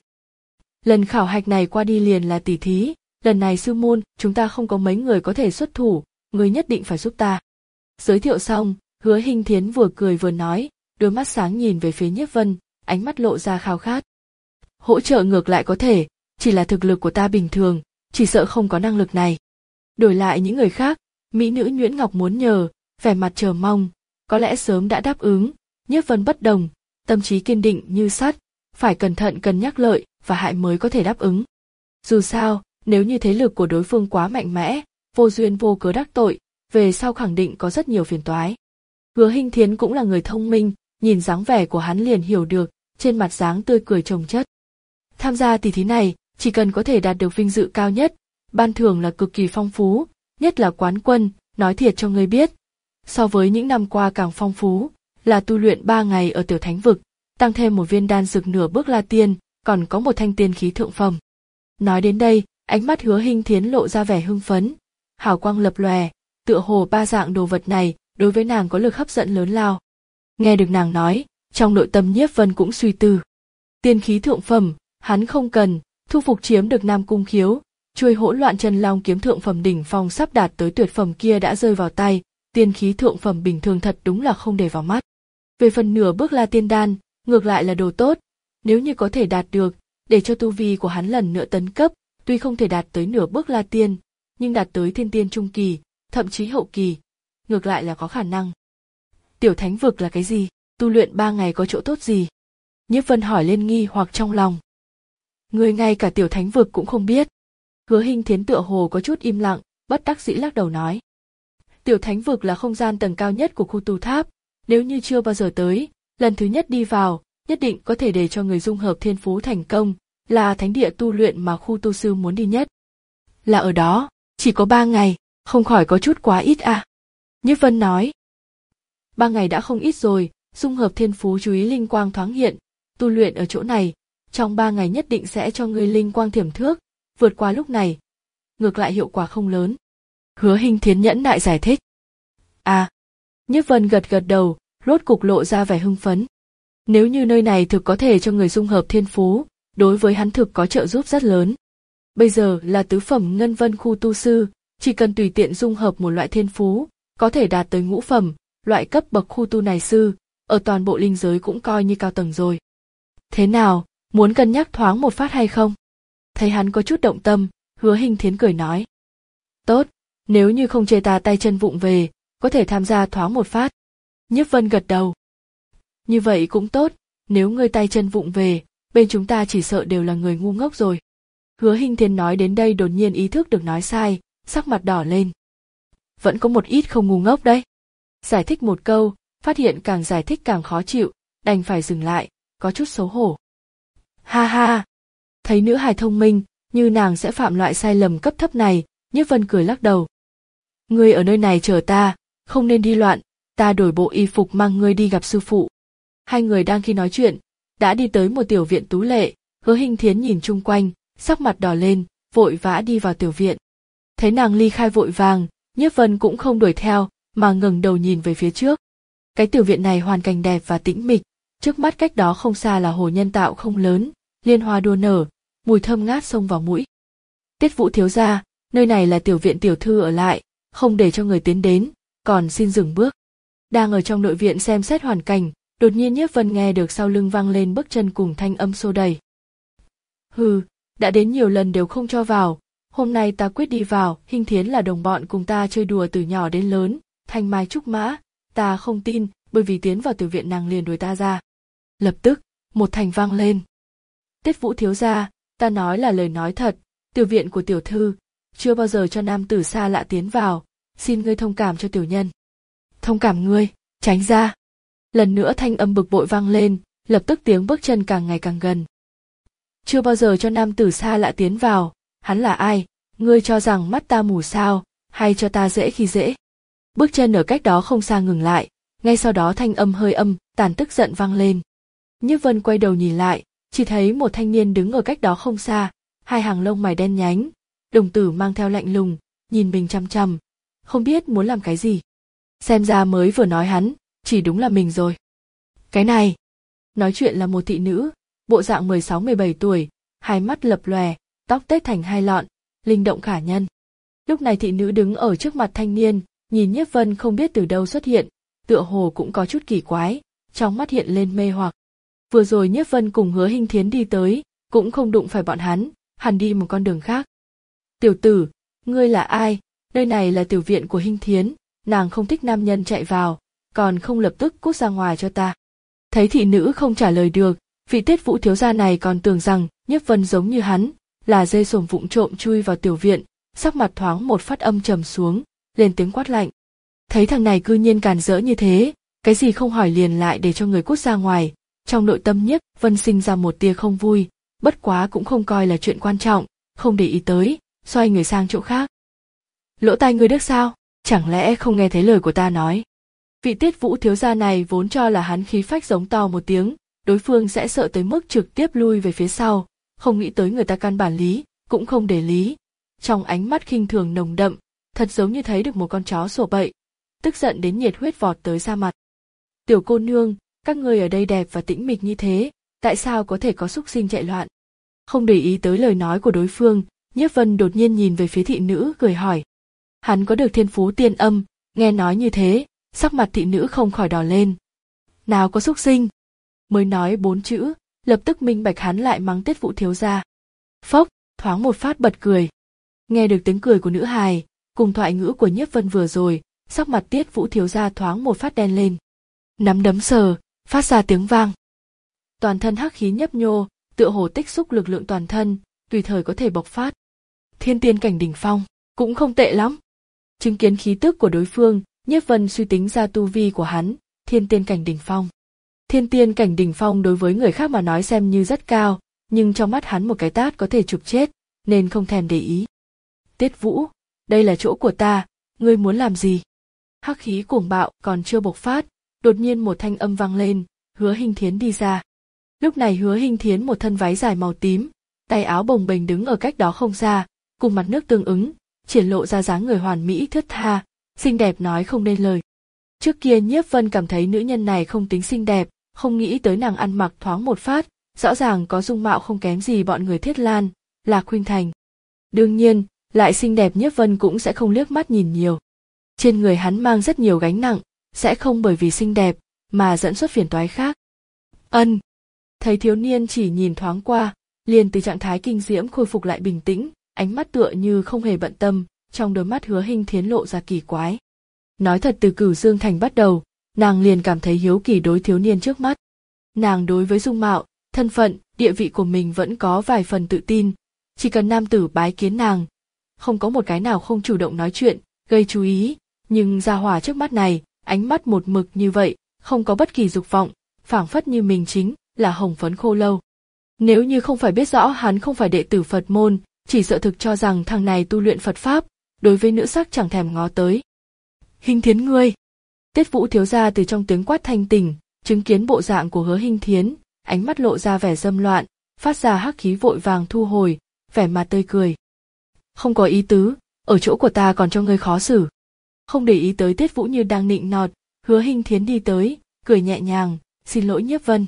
Lần khảo hạch này qua đi liền là tỉ thí, lần này sư môn, chúng ta không có mấy người có thể xuất thủ, người nhất định phải giúp ta. Giới thiệu xong, Hứa Hinh Thiến vừa cười vừa nói, đôi mắt sáng nhìn về phía Nhiếp Vân, ánh mắt lộ ra khao khát. Hỗ trợ ngược lại có thể, chỉ là thực lực của ta bình thường, chỉ sợ không có năng lực này. Đổi lại những người khác, mỹ nữ Nhuyễn Ngọc muốn nhờ, vẻ mặt chờ mong, có lẽ sớm đã đáp ứng. Nhiếp Vân bất đồng, tâm trí kiên định như sắt, phải cẩn thận cân nhắc lợi và hại mới có thể đáp ứng. Dù sao, nếu như thế lực của đối phương quá mạnh mẽ, vô duyên vô cớ đắc tội, về sau khẳng định có rất nhiều phiền toái. Hứa Hinh Thiến cũng là người thông minh, nhìn dáng vẻ của hắn liền hiểu được, trên mặt dáng tươi cười chồng chất. Tham gia tỷ thí này, chỉ cần có thể đạt được vinh dự cao nhất, ban thưởng là cực kỳ phong phú, nhất là quán quân, nói thiệt cho ngươi biết. So với những năm qua càng phong phú, là tu luyện ba ngày ở tiểu thánh vực, tăng thêm một viên đan dược nửa bước la tiên, còn có một thanh tiên khí thượng phẩm. Nói đến đây, ánh mắt Hứa Hinh Thiến lộ ra vẻ hưng phấn, hào quang lập lòe, tựa hồ ba dạng đồ vật này đối với nàng có lực hấp dẫn lớn lao. Nghe được nàng nói, trong nội tâm Nhiếp Vân cũng suy tư. Tiên khí thượng phẩm, hắn không cần, thu phục chiếm được Nam Cung Khiếu, chuôi hỗn loạn chân long kiếm thượng phẩm đỉnh phong sắp đạt tới tuyệt phẩm kia đã rơi vào tay, tiên khí thượng phẩm bình thường thật đúng là không để vào mắt. Về phần nửa bước la tiên đan, ngược lại là đồ tốt, nếu như có thể đạt được, để cho tu vi của hắn lần nữa tấn cấp, tuy không thể đạt tới nửa bước la tiên, nhưng đạt tới thiên tiên trung kỳ, thậm chí hậu kỳ, ngược lại là có khả năng. Tiểu thánh vực là cái gì? Tu luyện ba ngày có chỗ tốt gì? Nhiếp Vân hỏi lên nghi hoặc trong lòng. Người ngay cả tiểu thánh vực cũng không biết. Hứa Hinh Thiến tựa hồ có chút im lặng, bất đắc dĩ lắc đầu nói. Tiểu thánh vực là không gian tầng cao nhất của khu tu tháp, nếu như chưa bao giờ tới, lần thứ nhất đi vào, nhất định có thể để cho người dung hợp thiên phú thành công, là thánh địa tu luyện mà khu tu sư muốn đi nhất. Là ở đó, chỉ có ba ngày, không khỏi có chút quá ít à? Nhiếp Vân nói. Ba ngày đã không ít rồi, dung hợp thiên phú chú ý linh quang thoáng hiện, tu luyện ở chỗ này, trong ba ngày nhất định sẽ cho người linh quang thiểm thước, vượt qua lúc này, ngược lại hiệu quả không lớn. Hứa Hinh Thiến nhẫn nại giải thích. À, Nhiếp Vân gật gật đầu, rốt cục lộ ra vẻ hưng phấn. Nếu như nơi này thực có thể cho người dung hợp thiên phú, đối với hắn thực có trợ giúp rất lớn. Bây giờ là tứ phẩm ngân vân khu tu sư, chỉ cần tùy tiện dung hợp một loại thiên phú, có thể đạt tới ngũ phẩm, loại cấp bậc khu tu này sư, ở toàn bộ linh giới cũng coi như cao tầng rồi. Thế nào, Muốn cân nhắc thoáng một phát hay không? Thấy hắn có chút động tâm, Hứa Hinh Thiến cười nói. Tốt, nếu như không chê ta tay chân vụng về, có thể tham gia thoáng một phát. Nhiếp Vân gật đầu. Như vậy cũng tốt, nếu ngươi tay chân vụng về, bên chúng ta chỉ sợ đều là người ngu ngốc rồi. Hứa Hinh Thiến nói đến đây đột nhiên ý thức được nói sai, sắc mặt đỏ lên. Vẫn có một ít không ngu ngốc đấy. Giải thích một câu, phát hiện càng giải thích càng khó chịu, đành phải dừng lại, có chút xấu hổ. Ha ha, thấy nữ hài thông minh, như nàng sẽ phạm loại sai lầm cấp thấp này, Nhiếp Vân cười lắc đầu. Ngươi ở nơi này chờ ta, không nên đi loạn, ta đổi bộ y phục mang ngươi đi gặp sư phụ. Hai người đang khi nói chuyện, đã đi tới một tiểu viện tú lệ, Hứa Hinh Thiến nhìn chung quanh, sắc mặt đỏ lên, vội vã đi vào tiểu viện. Thấy nàng ly khai vội vàng, Nhiếp Vân cũng không đuổi theo, mà ngẩng đầu nhìn về phía trước. Cái tiểu viện này hoàn cảnh đẹp và tĩnh mịch, trước mắt cách đó không xa là hồ nhân tạo không lớn, liên hoa đua nở, mùi thơm ngát xông vào mũi. Tiết Vũ thiếu gia, nơi này là tiểu viện tiểu thư ở lại, không để cho người tiến đến, còn xin dừng bước. Đang ở trong nội viện xem xét hoàn cảnh, đột nhiên Nhiếp Vân nghe được sau lưng vang lên bước chân cùng thanh âm xô đẩy. Hừ, đã đến nhiều lần đều không cho vào, hôm nay ta quyết đi vào. Hinh Thiến là đồng bọn cùng ta chơi đùa từ nhỏ đến lớn, thanh mai trúc mã, ta không tin, bởi vì tiến vào tiểu viện nàng liền đuổi ta ra. Lập tức, một thành vang lên. Tiết Vũ thiếu gia, ta nói là lời nói thật, tiểu viện của tiểu thư chưa bao giờ cho nam tử xa lạ tiến vào, xin ngươi thông cảm cho tiểu nhân. Thông cảm ngươi, tránh ra. Lần nữa thanh âm bực bội vang lên, lập tức tiếng bước chân càng ngày càng gần. Chưa bao giờ cho nam tử xa lạ tiến vào, hắn là ai? Ngươi cho rằng mắt ta mù sao, hay cho ta dễ khi dễ? Bước chân ở cách đó không xa ngừng lại, ngay sau đó thanh âm hơi âm, tàn tức giận vang lên. Nhiếp Vân quay đầu nhìn lại, chỉ thấy một thanh niên đứng ở cách đó không xa, hai hàng lông mày đen nhánh, đồng tử mang theo lạnh lùng, nhìn mình chăm chăm, không biết muốn làm cái gì. Xem ra mới vừa nói hắn, chỉ đúng là mình rồi. Cái này, nói chuyện là một thị nữ, bộ dạng mười sáu mười bảy tuổi, hai mắt lập lòe, tóc tết thành hai lọn, linh động khả nhân. Lúc này thị nữ đứng ở trước mặt thanh niên, nhìn Nhiếp Vân không biết từ đâu xuất hiện, tựa hồ cũng có chút kỳ quái, trong mắt hiện lên mê hoặc. Vừa rồi Nhiếp Vân cùng Hứa Hinh Thiến đi tới, cũng không đụng phải bọn hắn, hẳn đi một con đường khác. Tiểu tử, ngươi là ai? Nơi này là tiểu viện của Hinh Thiến, nàng không thích nam nhân chạy vào, còn không lập tức cút ra ngoài cho ta. Thấy thị nữ không trả lời được, vị Tiết Vũ thiếu gia này còn tưởng rằng Nhiếp Vân giống như hắn, là dê sồm vụng trộm chui vào tiểu viện, sắc mặt thoáng một phát âm trầm xuống, lên tiếng quát lạnh. Thấy thằng này cư nhiên càn rỡ như thế, cái gì không hỏi liền lại để cho người cút ra ngoài, trong nội tâm Nhiếp Vân sinh ra một tia không vui, bất quá cũng không coi là chuyện quan trọng, không để ý tới, xoay người sang chỗ khác. Lỗ tai ngươi điếc sao? Chẳng lẽ không nghe thấy lời của ta nói? Vị Tiết Vũ thiếu gia này vốn cho là hắn khí phách giống to một tiếng, đối phương sẽ sợ tới mức trực tiếp lui về phía sau, không nghĩ tới người ta căn bản lý, cũng không để lý. Trong ánh mắt khinh thường nồng đậm, thật giống như thấy được một con chó sổ bậy, tức giận đến nhiệt huyết vọt tới da mặt. Tiểu cô nương, các ngươi ở đây đẹp và tĩnh mịch như thế, tại sao có thể có súc sinh chạy loạn? Không để ý tới lời nói của đối phương, Nhiếp Vân đột nhiên nhìn về phía thị nữ cười hỏi. Hắn có được thiên phú tiên âm, nghe nói như thế, sắc mặt thị nữ không khỏi đỏ lên. Nào có súc sinh? Mới nói bốn chữ, lập tức minh bạch hắn lại mắng Tiết Vũ thiếu gia. Phốc, thoáng một phát bật cười. Nghe được tiếng cười của nữ hài, cùng thoại ngữ của Nhiếp Vân vừa rồi, sắc mặt Tiết Vũ thiếu gia thoáng một phát đen lên. Nắm đấm sờ, phát ra tiếng vang. Toàn thân hắc khí nhấp nhô, tựa hồ tích xúc lực lượng toàn thân, tùy thời có thể bộc phát. Thiên tiên cảnh đỉnh phong, cũng không tệ lắm. Chứng kiến khí tức của đối phương, Nhiếp Vân suy tính ra tu vi của hắn, thiên tiên cảnh đỉnh phong. Thiên tiên cảnh đỉnh phong đối với người khác mà nói xem như rất cao, nhưng trong mắt hắn một cái tát có thể chụp chết, nên không thèm để ý. Tiết Vũ, đây là chỗ của ta, ngươi muốn làm gì? Hắc khí cuồng bạo còn chưa bộc phát, đột nhiên một thanh âm vang lên, Hứa Hinh Thiến đi ra. Lúc này Hứa Hinh Thiến một thân váy dài màu tím, tay áo bồng bềnh đứng ở cách đó không xa, cùng mặt nước tương ứng, triển lộ ra dáng người hoàn mỹ thướt tha, xinh đẹp nói không nên lời. Trước kia Nhiếp Vân cảm thấy nữ nhân này không tính xinh đẹp, không nghĩ tới nàng ăn mặc thoáng một phát, rõ ràng có dung mạo không kém gì bọn người Thiết Lan, Lạc Khuynh Thành. Đương nhiên, lại xinh đẹp Nhiếp Vân cũng sẽ không liếc mắt nhìn nhiều. Trên người hắn mang rất nhiều gánh nặng, sẽ không bởi vì xinh đẹp mà dẫn xuất phiền toái khác. Ân. Thấy thiếu niên chỉ nhìn thoáng qua, liền từ trạng thái kinh diễm khôi phục lại bình tĩnh, ánh mắt tựa như không hề bận tâm, trong đôi mắt Hứa Hinh Thiến lộ ra kỳ quái. Nói thật, từ Cửu Dương Thành bắt đầu, nàng liền cảm thấy hiếu kỳ đối thiếu niên trước mắt. Nàng đối với dung mạo, thân phận, địa vị của mình vẫn có vài phần tự tin, chỉ cần nam tử bái kiến nàng, không có một cái nào không chủ động nói chuyện, gây chú ý, nhưng gia hỏa trước mắt này, ánh mắt một mực như vậy, không có bất kỳ dục vọng, phảng phất như mình chính là hồng phấn khô lâu. Nếu như không phải biết rõ hắn không phải đệ tử Phật môn, chỉ sợ thực cho rằng thằng này tu luyện Phật pháp, đối với nữ sắc chẳng thèm ngó tới. Hinh Thiến ngươi! Tiết Vũ thiếu gia từ trong tiếng quát thanh tỉnh, chứng kiến bộ dạng của Hứa Hinh Thiến, ánh mắt lộ ra vẻ dâm loạn, phát ra hắc khí vội vàng thu hồi, vẻ mặt tươi cười. Không có ý tứ, ở chỗ của ta còn cho ngươi khó xử. Không để ý tới Tiết Vũ như đang nịnh nọt, Hứa Hinh Thiến đi tới, cười nhẹ nhàng, xin lỗi Nhiếp Vân.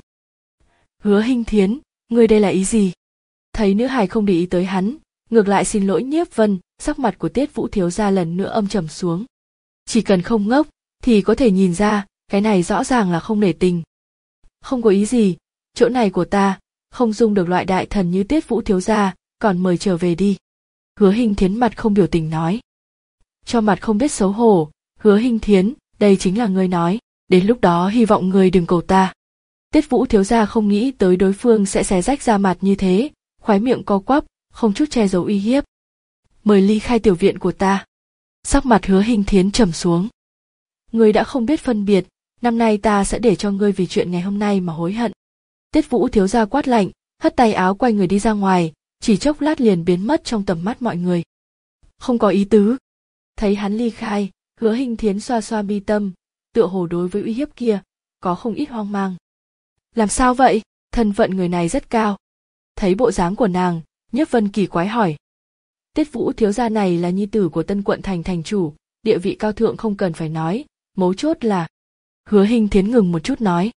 Hứa Hinh Thiến, ngươi đây là ý gì? Thấy nữ hài không để ý tới hắn, ngược lại xin lỗi Nhiếp Vân, sắc mặt của Tiết Vũ thiếu gia lần nữa âm trầm xuống. Chỉ cần không ngốc, thì có thể nhìn ra, cái này rõ ràng là không nể tình. Không có ý gì, chỗ này của ta, không dung được loại đại thần như Tiết Vũ thiếu gia, còn mời trở về đi. Hứa Hinh Thiến mặt không biểu tình nói. Cho mặt không biết xấu hổ, Hứa Hinh Thiến, đây chính là ngươi nói, đến lúc đó hy vọng ngươi đừng cầu ta. Tiết Vũ thiếu gia không nghĩ tới đối phương sẽ xé rách ra mặt như thế, khóe miệng co quắp, không chút che giấu uy hiếp. Mời ly khai tiểu viện của ta. Sắc mặt Hứa Hinh Thiến trầm xuống. Ngươi đã không biết phân biệt, năm nay ta sẽ để cho ngươi vì chuyện ngày hôm nay mà hối hận. Tiết Vũ thiếu gia quát lạnh, hất tay áo quay người đi ra ngoài, chỉ chốc lát liền biến mất trong tầm mắt mọi người. Không có ý tứ. Thấy hắn ly khai, Hứa Hinh Thiến xoa xoa mi tâm, tựa hồ đối với uy hiếp kia, có không ít hoang mang. Làm sao vậy? Thân phận người này rất cao. Thấy bộ dáng của nàng, Nhiếp Vân kỳ quái hỏi. Tiết Vũ thiếu gia này là nhi tử của Tân Quận Thành thành chủ, địa vị cao thượng không cần phải nói, mấu chốt là... Hứa Hinh Thiến ngừng một chút nói.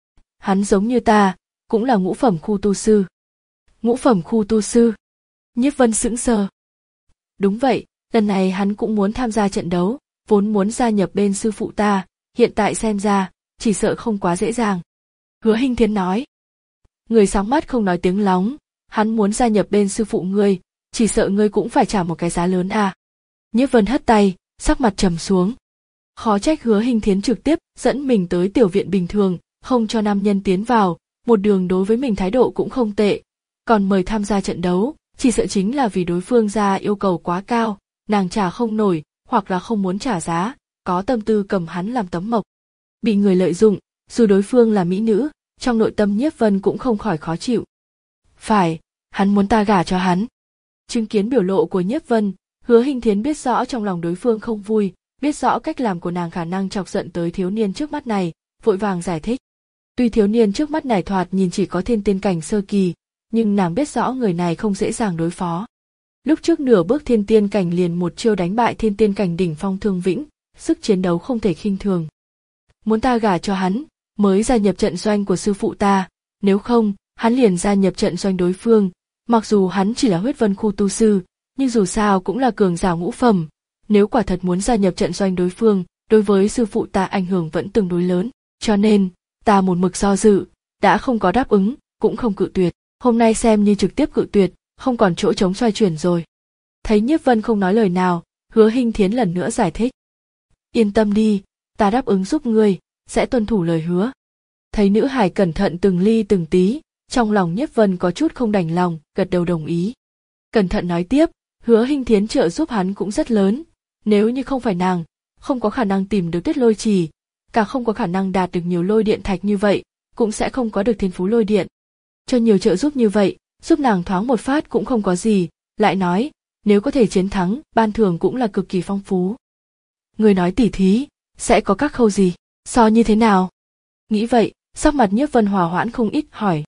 Hắn giống như ta, cũng là ngũ phẩm khu tu sư. Ngũ phẩm khu tu sư? Nhiếp Vân sững sờ. Đúng vậy, lần này hắn cũng muốn tham gia trận đấu, vốn muốn gia nhập bên sư phụ ta, hiện tại xem ra, chỉ sợ không quá dễ dàng. Hứa Hinh Thiến nói. Người sáng mắt không nói tiếng lóng, hắn muốn gia nhập bên sư phụ ngươi, chỉ sợ ngươi cũng phải trả một cái giá lớn à. Nhiếp Vân hất tay, sắc mặt trầm xuống. Khó trách Hứa Hinh Thiến trực tiếp dẫn mình tới tiểu viện bình thường, không cho nam nhân tiến vào, một đường đối với mình thái độ cũng không tệ, còn mời tham gia trận đấu, chỉ sợ chính là vì đối phương ra yêu cầu quá cao, nàng trả không nổi, hoặc là không muốn trả giá, có tâm tư cầm hắn làm tấm mộc. Bị người lợi dụng, dù đối phương là mỹ nữ, trong nội tâm Nhiếp Vân cũng không khỏi khó chịu. Phải, hắn muốn ta gả cho hắn. Chứng kiến biểu lộ của Nhiếp Vân, Hứa Hinh Thiến biết rõ trong lòng đối phương không vui, biết rõ cách làm của nàng khả năng chọc giận tới thiếu niên trước mắt này, vội vàng giải thích. Tuy thiếu niên trước mắt này thoạt nhìn chỉ có thiên tiên cảnh sơ kỳ, nhưng nàng biết rõ người này không dễ dàng đối phó. Lúc trước nửa bước thiên tiên cảnh liền một chiêu đánh bại thiên tiên cảnh đỉnh phong Thương Vĩnh, sức chiến đấu không thể khinh thường. Muốn ta gả cho hắn, mới gia nhập trận doanh của sư phụ ta, nếu không, hắn liền gia nhập trận doanh đối phương, mặc dù hắn chỉ là huyết vân khu tu sư, nhưng dù sao cũng là cường giả ngũ phẩm, nếu quả thật muốn gia nhập trận doanh đối phương, đối với sư phụ ta ảnh hưởng vẫn tương đối lớn, cho nên, ta một mực do dự, đã không có đáp ứng, cũng không cự tuyệt, hôm nay xem như trực tiếp cự tuyệt, không còn chỗ trống xoay chuyển rồi. Thấy Nhiếp Vân không nói lời nào, Hứa Hinh Thiến lần nữa giải thích. Yên tâm đi, ta đáp ứng giúp ngươi, sẽ tuân thủ lời hứa. Thấy nữ hải cẩn thận từng ly từng tí, trong lòng Nhiếp Vân có chút không đành lòng, gật đầu đồng ý. Cẩn thận nói tiếp, Hứa Hinh Thiến trợ giúp hắn cũng rất lớn, nếu như không phải nàng, không có khả năng tìm được Tuyết Lôi Trì, càng không có khả năng đạt được nhiều lôi điện thạch như vậy, cũng sẽ không có được thiên phú lôi điện. Cho nhiều trợ giúp như vậy, giúp nàng thoáng một phát cũng không có gì, lại nói, nếu có thể chiến thắng, ban thưởng cũng là cực kỳ phong phú. Người nói tỉ thí, sẽ có các khâu gì, so như thế nào? Nghĩ vậy, sắc mặt Nhiếp Vân hòa hoãn không ít hỏi.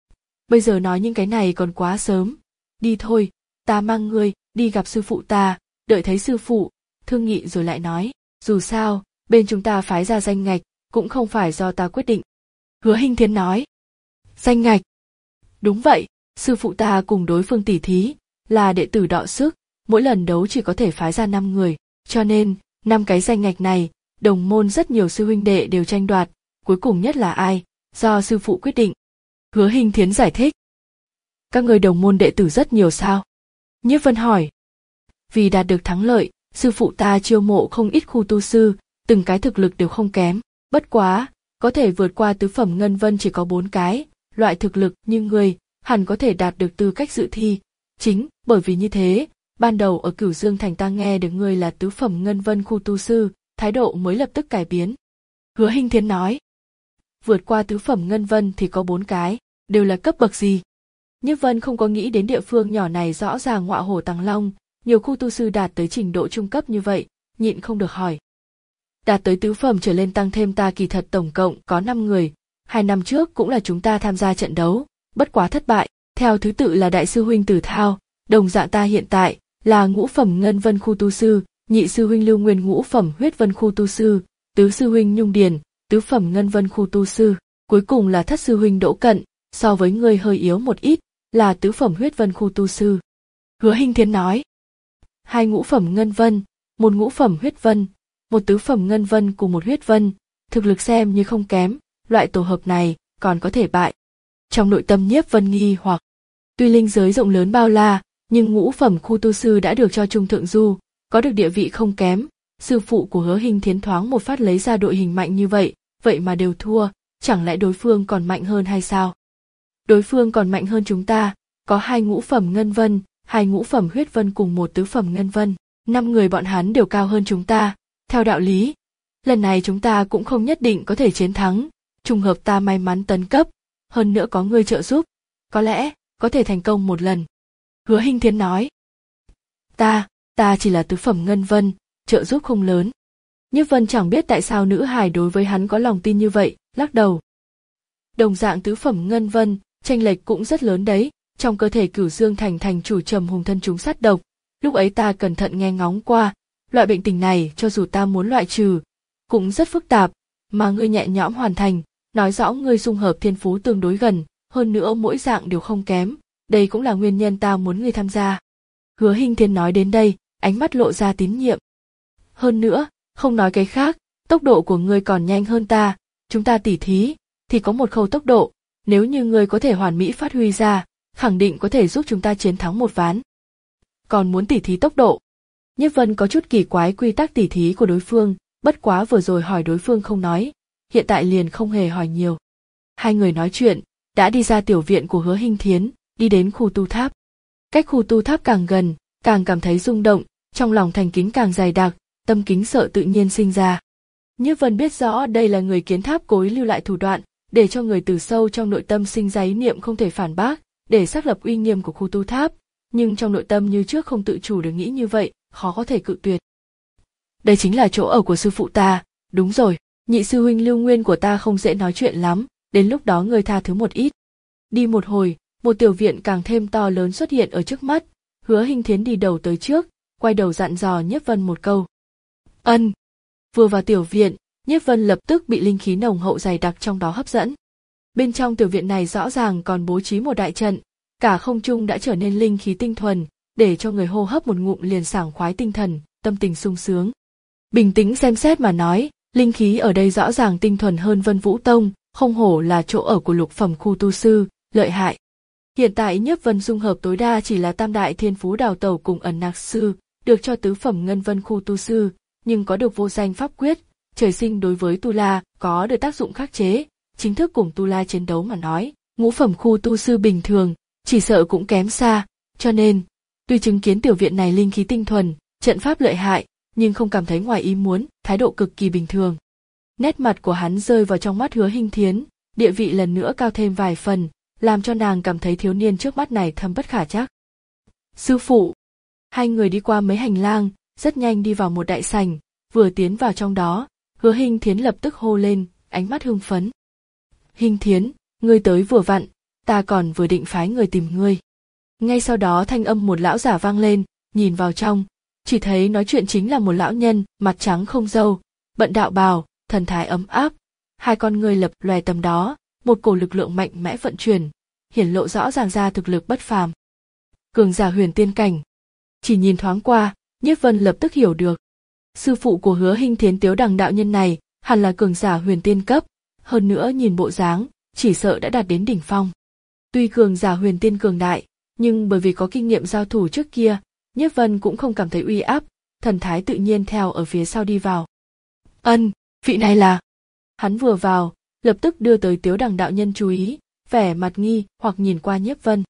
Bây giờ nói những cái này còn quá sớm, đi thôi, ta mang ngươi đi gặp sư phụ ta, đợi thấy sư phụ, thương nghị rồi lại nói, dù sao, bên chúng ta phái ra danh ngạch, cũng không phải do ta quyết định. Hứa Hinh Thiến nói. Danh ngạch? Đúng vậy, sư phụ ta cùng đối phương tỉ thí, là đệ tử đọ sức, mỗi lần đấu chỉ có thể phái ra năm người, cho nên, năm cái danh ngạch này, đồng môn rất nhiều sư huynh đệ đều tranh đoạt, cuối cùng nhất là ai, do sư phụ quyết định. Hứa Hinh Thiến giải thích. Các người đồng môn đệ tử rất nhiều sao? Nhiếp Vân hỏi. Vì đạt được thắng lợi, sư phụ ta chiêu mộ không ít khu tu sư, từng cái thực lực đều không kém. Bất quá, có thể vượt qua tứ phẩm ngân vân chỉ có bốn cái, loại thực lực như người, hẳn có thể đạt được tư cách dự thi. Chính bởi vì như thế, ban đầu ở Cửu Dương Thành ta nghe được ngươi là tứ phẩm ngân vân khu tu sư, thái độ mới lập tức cải biến. Hứa Hinh Thiến nói. Vượt qua tứ phẩm ngân vân thì có bốn cái, đều là cấp bậc gì? Nhiếp Vân không có nghĩ đến địa phương nhỏ này rõ ràng ngọa hổ tàng long, nhiều khu tu sư đạt tới trình độ trung cấp như vậy, nhịn không được hỏi. Đạt tới tứ phẩm trở lên tăng thêm ta kỳ thật tổng cộng có năm người, hai năm trước cũng là chúng ta tham gia trận đấu, bất quá thất bại, theo thứ tự là đại sư huynh Tử Thao, đồng dạng ta hiện tại là ngũ phẩm ngân vân khu tu sư, nhị sư huynh Lưu Nguyên ngũ phẩm huyết vân khu tu sư, tứ sư huynh Nhung Điền, tứ phẩm ngân vân khu tu sư, cuối cùng là thất sư huynh Đỗ Cận, so với ngươi hơi yếu một ít, là tứ phẩm huyết vân khu tu sư. Hứa Hinh Thiến nói. Hai ngũ phẩm ngân vân, một ngũ phẩm huyết vân, một tứ phẩm ngân vân cùng một huyết vân, thực lực xem như không kém, loại tổ hợp này còn có thể bại. Trong nội tâm Nhiếp Vân nghi hoặc, tuy linh giới rộng lớn bao la, nhưng ngũ phẩm khu tu sư đã được cho trung thượng du, có được địa vị không kém. Sư phụ của Hứa Hinh Thiến thoáng một phát lấy ra đội hình mạnh như vậy, vậy mà đều thua, chẳng lẽ đối phương còn mạnh hơn hay sao? Đối phương còn mạnh hơn chúng ta, có hai ngũ phẩm ngân vân, hai ngũ phẩm huyết vân cùng một tứ phẩm ngân vân, năm người bọn hắn đều cao hơn chúng ta. Theo đạo lý, lần này chúng ta cũng không nhất định có thể chiến thắng, trùng hợp ta may mắn tấn cấp, hơn nữa có ngươi trợ giúp, có lẽ có thể thành công một lần. Hứa Hinh Thiến nói. Ta, ta chỉ là tứ phẩm ngân vân, trợ giúp không lớn. Nhiếp Vân chẳng biết tại sao nữ hài đối với hắn có lòng tin như vậy, lắc đầu. Đồng dạng tứ phẩm ngân vân, chênh lệch cũng rất lớn đấy, trong cơ thể Cửu Dương Thành thành chủ Trầm Hùng thân chúng sát độc, lúc ấy ta cẩn thận nghe ngóng qua, loại bệnh tình này cho dù ta muốn loại trừ, cũng rất phức tạp, mà ngươi nhẹ nhõm hoàn thành, nói rõ ngươi dung hợp thiên phú tương đối gần, hơn nữa mỗi dạng đều không kém, đây cũng là nguyên nhân ta muốn ngươi tham gia. Hứa Hinh Thiến nói đến đây, ánh mắt lộ ra tín nhiệm. Hơn nữa, không nói cái khác, tốc độ của ngươi còn nhanh hơn ta, chúng ta tỉ thí, thì có một khâu tốc độ, nếu như ngươi có thể hoàn mỹ phát huy ra, khẳng định có thể giúp chúng ta chiến thắng một ván. Còn muốn tỉ thí tốc độ. Nhiếp Vân có chút kỳ quái quy tắc tỉ thí của đối phương, bất quá vừa rồi hỏi đối phương không nói, hiện tại liền không hề hỏi nhiều. Hai người nói chuyện, đã đi ra tiểu viện của Hứa Hinh Thiến, đi đến khu tu tháp. Cách khu tu tháp càng gần, càng cảm thấy rung động, trong lòng thành kính càng dày đặc, tâm kính sợ tự nhiên sinh ra. Nhiếp Vân biết rõ đây là người kiến tháp cố ý lưu lại thủ đoạn, để cho người từ sâu trong nội tâm sinh ra ý niệm không thể phản bác, để xác lập uy nghiêm của khu tu tháp, nhưng trong nội tâm như trước không tự chủ được nghĩ như vậy, khó có thể cự tuyệt. Đây chính là chỗ ở của sư phụ ta, đúng rồi, nhị sư huynh Lưu Nguyên của ta không dễ nói chuyện lắm, đến lúc đó người tha thứ một ít. Đi một hồi, một tiểu viện càng thêm to lớn xuất hiện ở trước mắt, Hứa Hinh Thiến đi đầu tới trước, quay đầu dặn dò Nhiếp Vân một câu. Ân. Vừa vào tiểu viện, Nhiếp Vân lập tức bị linh khí nồng hậu dày đặc trong đó hấp dẫn. Bên trong tiểu viện này rõ ràng còn bố trí một đại trận, cả không trung đã trở nên linh khí tinh thuần, để cho người hô hấp một ngụm liền sảng khoái tinh thần, tâm tình sung sướng. Bình tĩnh xem xét mà nói, linh khí ở đây rõ ràng tinh thuần hơn Vân Vũ Tông, không hổ là chỗ ở của lục phẩm khu tu sư, lợi hại. Hiện tại Nhiếp Vân dung hợp tối đa chỉ là tam đại thiên phú đào tẩu cùng ẩn nặc sư, được cho tứ phẩm ngân vân khu tu sư, nhưng có được vô danh pháp quyết, trời sinh đối với tu la có được tác dụng khắc chế, chính thức cùng tu la chiến đấu mà nói, ngũ phẩm khu tu sư bình thường, chỉ sợ cũng kém xa, cho nên, tuy chứng kiến tiểu viện này linh khí tinh thuần, trận pháp lợi hại, nhưng không cảm thấy ngoài ý muốn, thái độ cực kỳ bình thường. Nét mặt của hắn rơi vào trong mắt Hứa Hinh Thiến, địa vị lần nữa cao thêm vài phần, làm cho nàng cảm thấy thiếu niên trước mắt này thâm bất khả trắc. Sư phụ! Hai người đi qua mấy hành lang, rất nhanh đi vào một đại sảnh, vừa tiến vào trong đó, Hứa Hinh Thiến lập tức hô lên, ánh mắt hưng phấn. Hinh Thiến, ngươi tới vừa vặn, ta còn vừa định phái người tìm ngươi. Ngay sau đó thanh âm một lão giả vang lên, nhìn vào trong, chỉ thấy nói chuyện chính là một lão nhân, mặt trắng không râu, bận đạo bào, thần thái ấm áp, hai con ngươi lập lòe tầm đó, một cổ lực lượng mạnh mẽ vận chuyển, hiển lộ rõ ràng ra thực lực bất phàm. Cường giả huyền tiên cảnh. Chỉ nhìn thoáng qua, Nhiếp Vân lập tức hiểu được. Sư phụ của Hứa Hinh Thiến Tiếu Đằng đạo nhân này, hẳn là cường giả huyền tiên cấp, hơn nữa nhìn bộ dáng, chỉ sợ đã đạt đến đỉnh phong. Tuy cường giả huyền tiên cường đại, nhưng bởi vì có kinh nghiệm giao thủ trước kia, Nhiếp Vân cũng không cảm thấy uy áp, thần thái tự nhiên theo ở phía sau đi vào. Ân, vị này là... Hắn vừa vào, lập tức đưa tới Tiếu Đằng đạo nhân chú ý, vẻ mặt nghi hoặc nhìn qua Nhiếp Vân.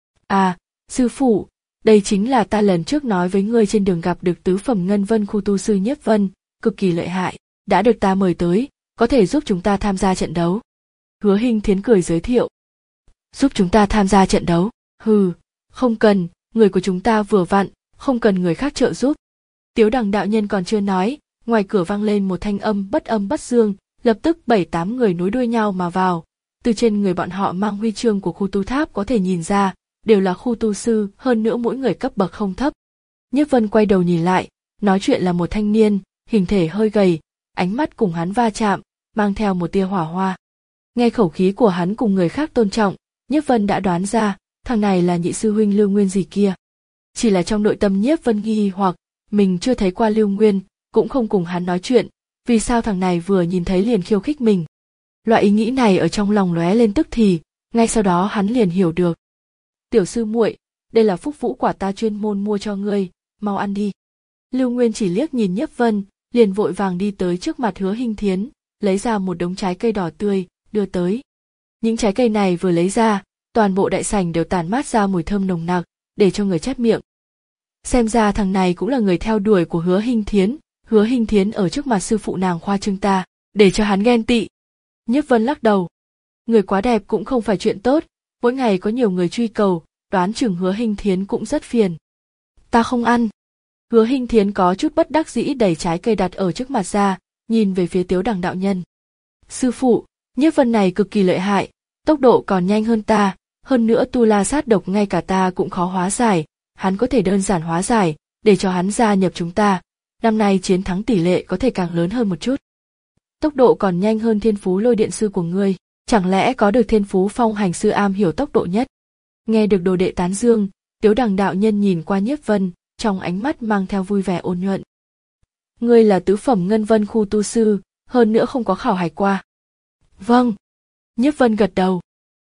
À, sư phụ, đây chính là ta lần trước nói với ngươi trên đường gặp được tứ phẩm ngân vân khu tu sư Nhiếp Vân, cực kỳ lợi hại, đã được ta mời tới, có thể giúp chúng ta tham gia trận đấu. Hứa Hinh Thiến cười giới thiệu. Giúp chúng ta tham gia trận đấu? Hừ, không cần, người của chúng ta vừa vặn, không cần người khác trợ giúp. Tiếu Đằng đạo nhân còn chưa nói, ngoài cửa vang lên một thanh âm bất âm bất dương, lập tức bảy tám người nối đuôi nhau mà vào. Từ trên người bọn họ mang huy chương của khu tu tháp có thể nhìn ra, đều là khu tu sư, hơn nữa mỗi người cấp bậc không thấp. Nhiếp Vân quay đầu nhìn lại, nói chuyện là một thanh niên, hình thể hơi gầy, ánh mắt cùng hắn va chạm, mang theo một tia hỏa hoa. Nghe khẩu khí của hắn cùng người khác tôn trọng, Nhiếp Vân đã đoán ra, thằng này là nhị sư huynh Lưu Nguyên gì kia. Chỉ là trong nội tâm Nhiếp Vân nghi hoặc, mình chưa thấy qua Lưu Nguyên, cũng không cùng hắn nói chuyện, vì sao thằng này vừa nhìn thấy liền khiêu khích mình. Loại ý nghĩ này ở trong lòng lóe lên tức thì, ngay sau đó hắn liền hiểu được. Tiểu sư muội, đây là phúc vũ quả ta chuyên môn mua cho ngươi, mau ăn đi. Lưu Nguyên chỉ liếc nhìn Nhiếp Vân, liền vội vàng đi tới trước mặt Hứa Hinh Thiến, lấy ra một đống trái cây đỏ tươi, đưa tới. Những trái cây này vừa lấy ra, toàn bộ đại sảnh đều tản mát ra mùi thơm nồng nặc, để cho người chép miệng. Xem ra thằng này cũng là người theo đuổi của Hứa Hinh Thiến, Hứa Hinh Thiến ở trước mặt sư phụ nàng khoa trương ta, để cho hắn ghen tị. Nhiếp Vân lắc đầu. Người quá đẹp cũng không phải chuyện tốt, mỗi ngày có nhiều người truy cầu, đoán chừng Hứa Hinh Thiến cũng rất phiền. Ta không ăn. Hứa Hinh Thiến có chút bất đắc dĩ đẩy trái cây đặt ở trước mặt ra, nhìn về phía Tiếu Đằng đạo nhân. Sư phụ, Nhiếp Vân này cực kỳ lợi hại, tốc độ còn nhanh hơn ta, hơn nữa tu la sát độc ngay cả ta cũng khó hóa giải, hắn có thể đơn giản hóa giải, để cho hắn gia nhập chúng ta, năm nay chiến thắng tỷ lệ có thể càng lớn hơn một chút. Tốc độ còn nhanh hơn thiên phú lôi điện sư của ngươi, chẳng lẽ có được thiên phú phong hành sư am hiểu tốc độ nhất? Nghe được đồ đệ tán dương, Tiếu Đằng đạo nhân nhìn qua Nhiếp Vân, trong ánh mắt mang theo vui vẻ ôn nhuận. Ngươi là tứ phẩm ngân vân khu tu sư, hơn nữa không có khảo hạch qua. Vâng. Nhiếp Vân gật đầu.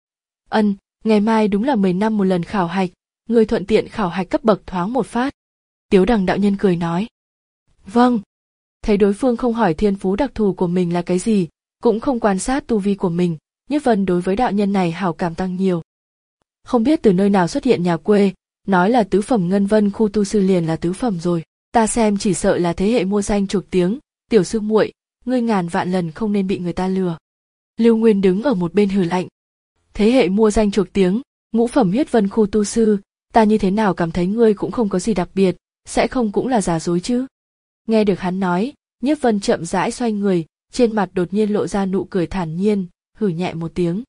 Ân, ngày mai đúng là mười năm một lần khảo hạch, ngươi thuận tiện khảo hạch cấp bậc thoáng một phát. Tiếu Đằng đạo nhân cười nói. Vâng. Thấy đối phương không hỏi thiên phú đặc thù của mình là cái gì, cũng không quan sát tu vi của mình, Nhiếp Vân đối với đạo nhân này hảo cảm tăng nhiều. Không biết từ nơi nào xuất hiện nhà quê, nói là tứ phẩm ngân vân khu tu sư liền là tứ phẩm rồi, ta xem chỉ sợ là thế hệ mua danh chuộc tiếng, tiểu sư muội, ngươi ngàn vạn lần không nên bị người ta lừa. Lưu Nguyên đứng ở một bên hừ lạnh. Thế hệ mua danh chuộc tiếng, ngũ phẩm huyết vân khu tu sư, ta như thế nào cảm thấy ngươi cũng không có gì đặc biệt, sẽ không cũng là giả dối chứ. Nghe được hắn nói, Nhiếp Vân chậm rãi xoay người, trên mặt đột nhiên lộ ra nụ cười thản nhiên, hử nhẹ một tiếng.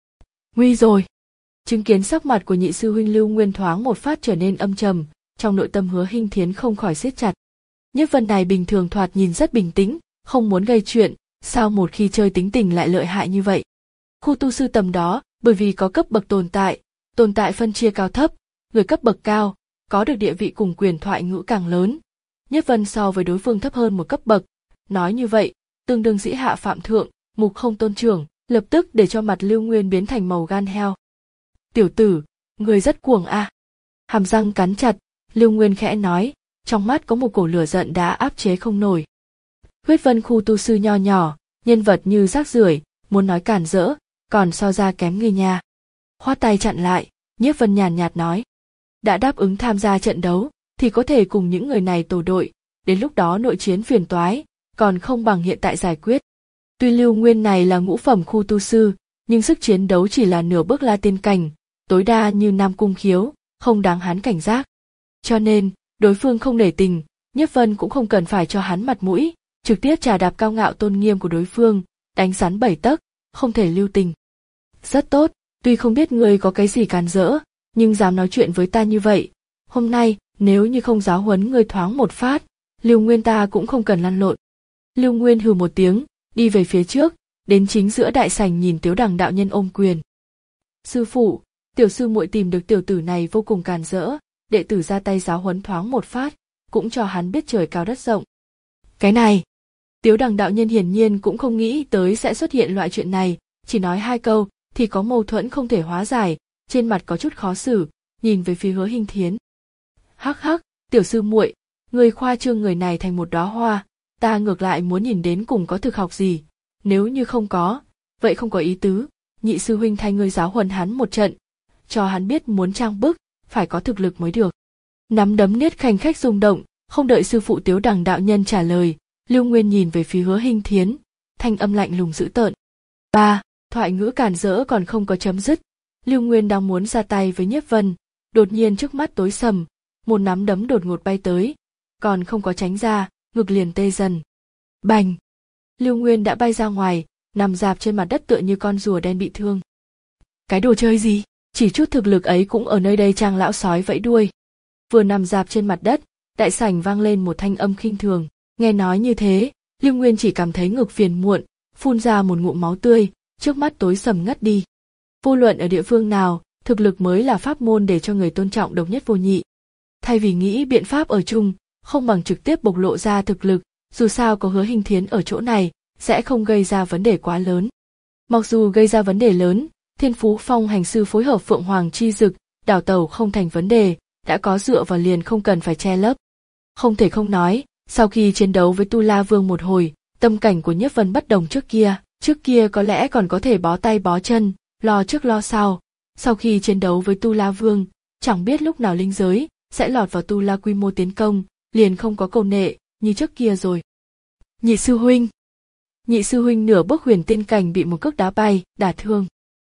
Nguy rồi. Chứng kiến sắc mặt của nhị sư huynh Lưu Nguyên thoáng một phát trở nên âm trầm, trong nội tâm Hứa Hinh Thiến không khỏi siết chặt. Nhiếp Vân này bình thường thoạt nhìn rất bình tĩnh, không muốn gây chuyện, sao một khi chơi tính tình lại lợi hại như vậy. Khu tu sư tầm đó, bởi vì có cấp bậc tồn tại, tồn tại phân chia cao thấp, người cấp bậc cao, có được địa vị cùng quyền thoại ngữ càng lớn. Nhiếp Vân so với đối phương thấp hơn một cấp bậc, nói như vậy, tương đương dĩ hạ phạm thượng, mục không tôn trưởng, lập tức để cho mặt Lưu Nguyên biến thành màu gan heo. Tiểu tử, người rất cuồng a. À. Hàm răng cắn chặt, Lưu Nguyên khẽ nói, trong mắt có một cổ lửa giận đã áp chế không nổi. Huyết vân khu tu sư nho nhỏ, nhân vật như rác rưởi, muốn nói cản rỡ, còn so ra kém người nha. Khoát tay chặn lại, Nhiếp Vân nhàn nhạt nói. Đã đáp ứng tham gia trận đấu, thì có thể cùng những người này tổ đội, đến lúc đó nội chiến phiền toái, còn không bằng hiện tại giải quyết. Tuy Lưu Nguyên này là ngũ phẩm khu tu sư, nhưng sức chiến đấu chỉ là nửa bước la tiên cảnh, tối đa như Nam Cung Khiếu, không đáng hắn cảnh giác. Cho nên, đối phương không nể tình, Nhiếp Vân cũng không cần phải cho hắn mặt mũi, trực tiếp trà đạp cao ngạo tôn nghiêm của đối phương, đánh rắn bảy tấc, không thể lưu tình. Rất tốt, tuy không biết ngươi có cái gì càn rỡ, nhưng dám nói chuyện với ta như vậy. Hôm nay, nếu như không giáo huấn ngươi thoáng một phát, Lưu Nguyên ta cũng không cần lăn lộn. Lưu Nguyên hừ một tiếng, đi về phía trước, đến chính giữa đại sảnh nhìn Tiếu Đằng đạo nhân ôm quyền. Sư phụ, tiểu sư muội tìm được tiểu tử này vô cùng càn rỡ, đệ tử ra tay giáo huấn thoáng một phát, cũng cho hắn biết trời cao đất rộng. Cái này, Tiếu Đằng đạo nhân hiển nhiên cũng không nghĩ tới sẽ xuất hiện loại chuyện này, chỉ nói hai câu thì có mâu thuẫn không thể hóa giải, trên mặt có chút khó xử, nhìn về phía Hứa Hinh Thiến. Hắc hắc, tiểu sư muội, người khoa trương người này thành một đóa hoa, ta ngược lại muốn nhìn đến cùng có thực học gì, nếu như không có, vậy không có ý tứ, nhị sư huynh thay ngươi giáo huấn hắn một trận, cho hắn biết muốn trang bức, phải có thực lực mới được. Nắm đấm Niết khanh khách rung động, không đợi sư phụ Tiếu Đằng đạo nhân trả lời, Lưu Nguyên nhìn về phía Hứa Hinh Thiến, thanh âm lạnh lùng dữ tợn. Ba, thoại ngữ cản rỡ còn không có chấm dứt, Lưu Nguyên đang muốn ra tay với Nhiếp Vân, đột nhiên trước mắt tối sầm, một nắm đấm đột ngột bay tới, còn không có tránh ra, ngực liền tê dần. Bành! Lưu Nguyên đã bay ra ngoài, nằm rạp trên mặt đất tựa như con rùa đen bị thương. Cái đồ chơi gì? Chỉ chút thực lực ấy cũng ở nơi đây trang lão sói vẫy đuôi. Vừa nằm rạp trên mặt đất, đại sảnh vang lên một thanh âm khinh thường. Nghe nói như thế, Lưu Nguyên chỉ cảm thấy ngực phiền muộn, phun ra một ngụm máu tươi, trước mắt tối sầm ngất đi. Vô luận ở địa phương nào, thực lực mới là pháp môn để cho người tôn trọng độc nhất vô nhị. Thay vì nghĩ biện pháp ở chung, không bằng trực tiếp bộc lộ ra thực lực, dù sao có Hứa Hinh Thiến ở chỗ này, sẽ không gây ra vấn đề quá lớn. Mặc dù gây ra vấn đề lớn, Thiên Phú Phong hành sư phối hợp Phượng Hoàng chi dực, đào tẩu không thành vấn đề, đã có dựa vào liền không cần phải che lấp. Không thể không nói, sau khi chiến đấu với Tu La Vương một hồi, tâm cảnh của Nhiếp Vân bất đồng trước kia, trước kia có lẽ còn có thể bó tay bó chân, lo trước lo sau. Sau khi chiến đấu với Tu La Vương, chẳng biết lúc nào linh giới sẽ lọt vào Tu La quy mô tiến công, liền không có cầu nệ như trước kia rồi. Nhị sư huynh, nhị sư huynh nửa bước huyền tiên cảnh bị một cước đá bay, đả thương.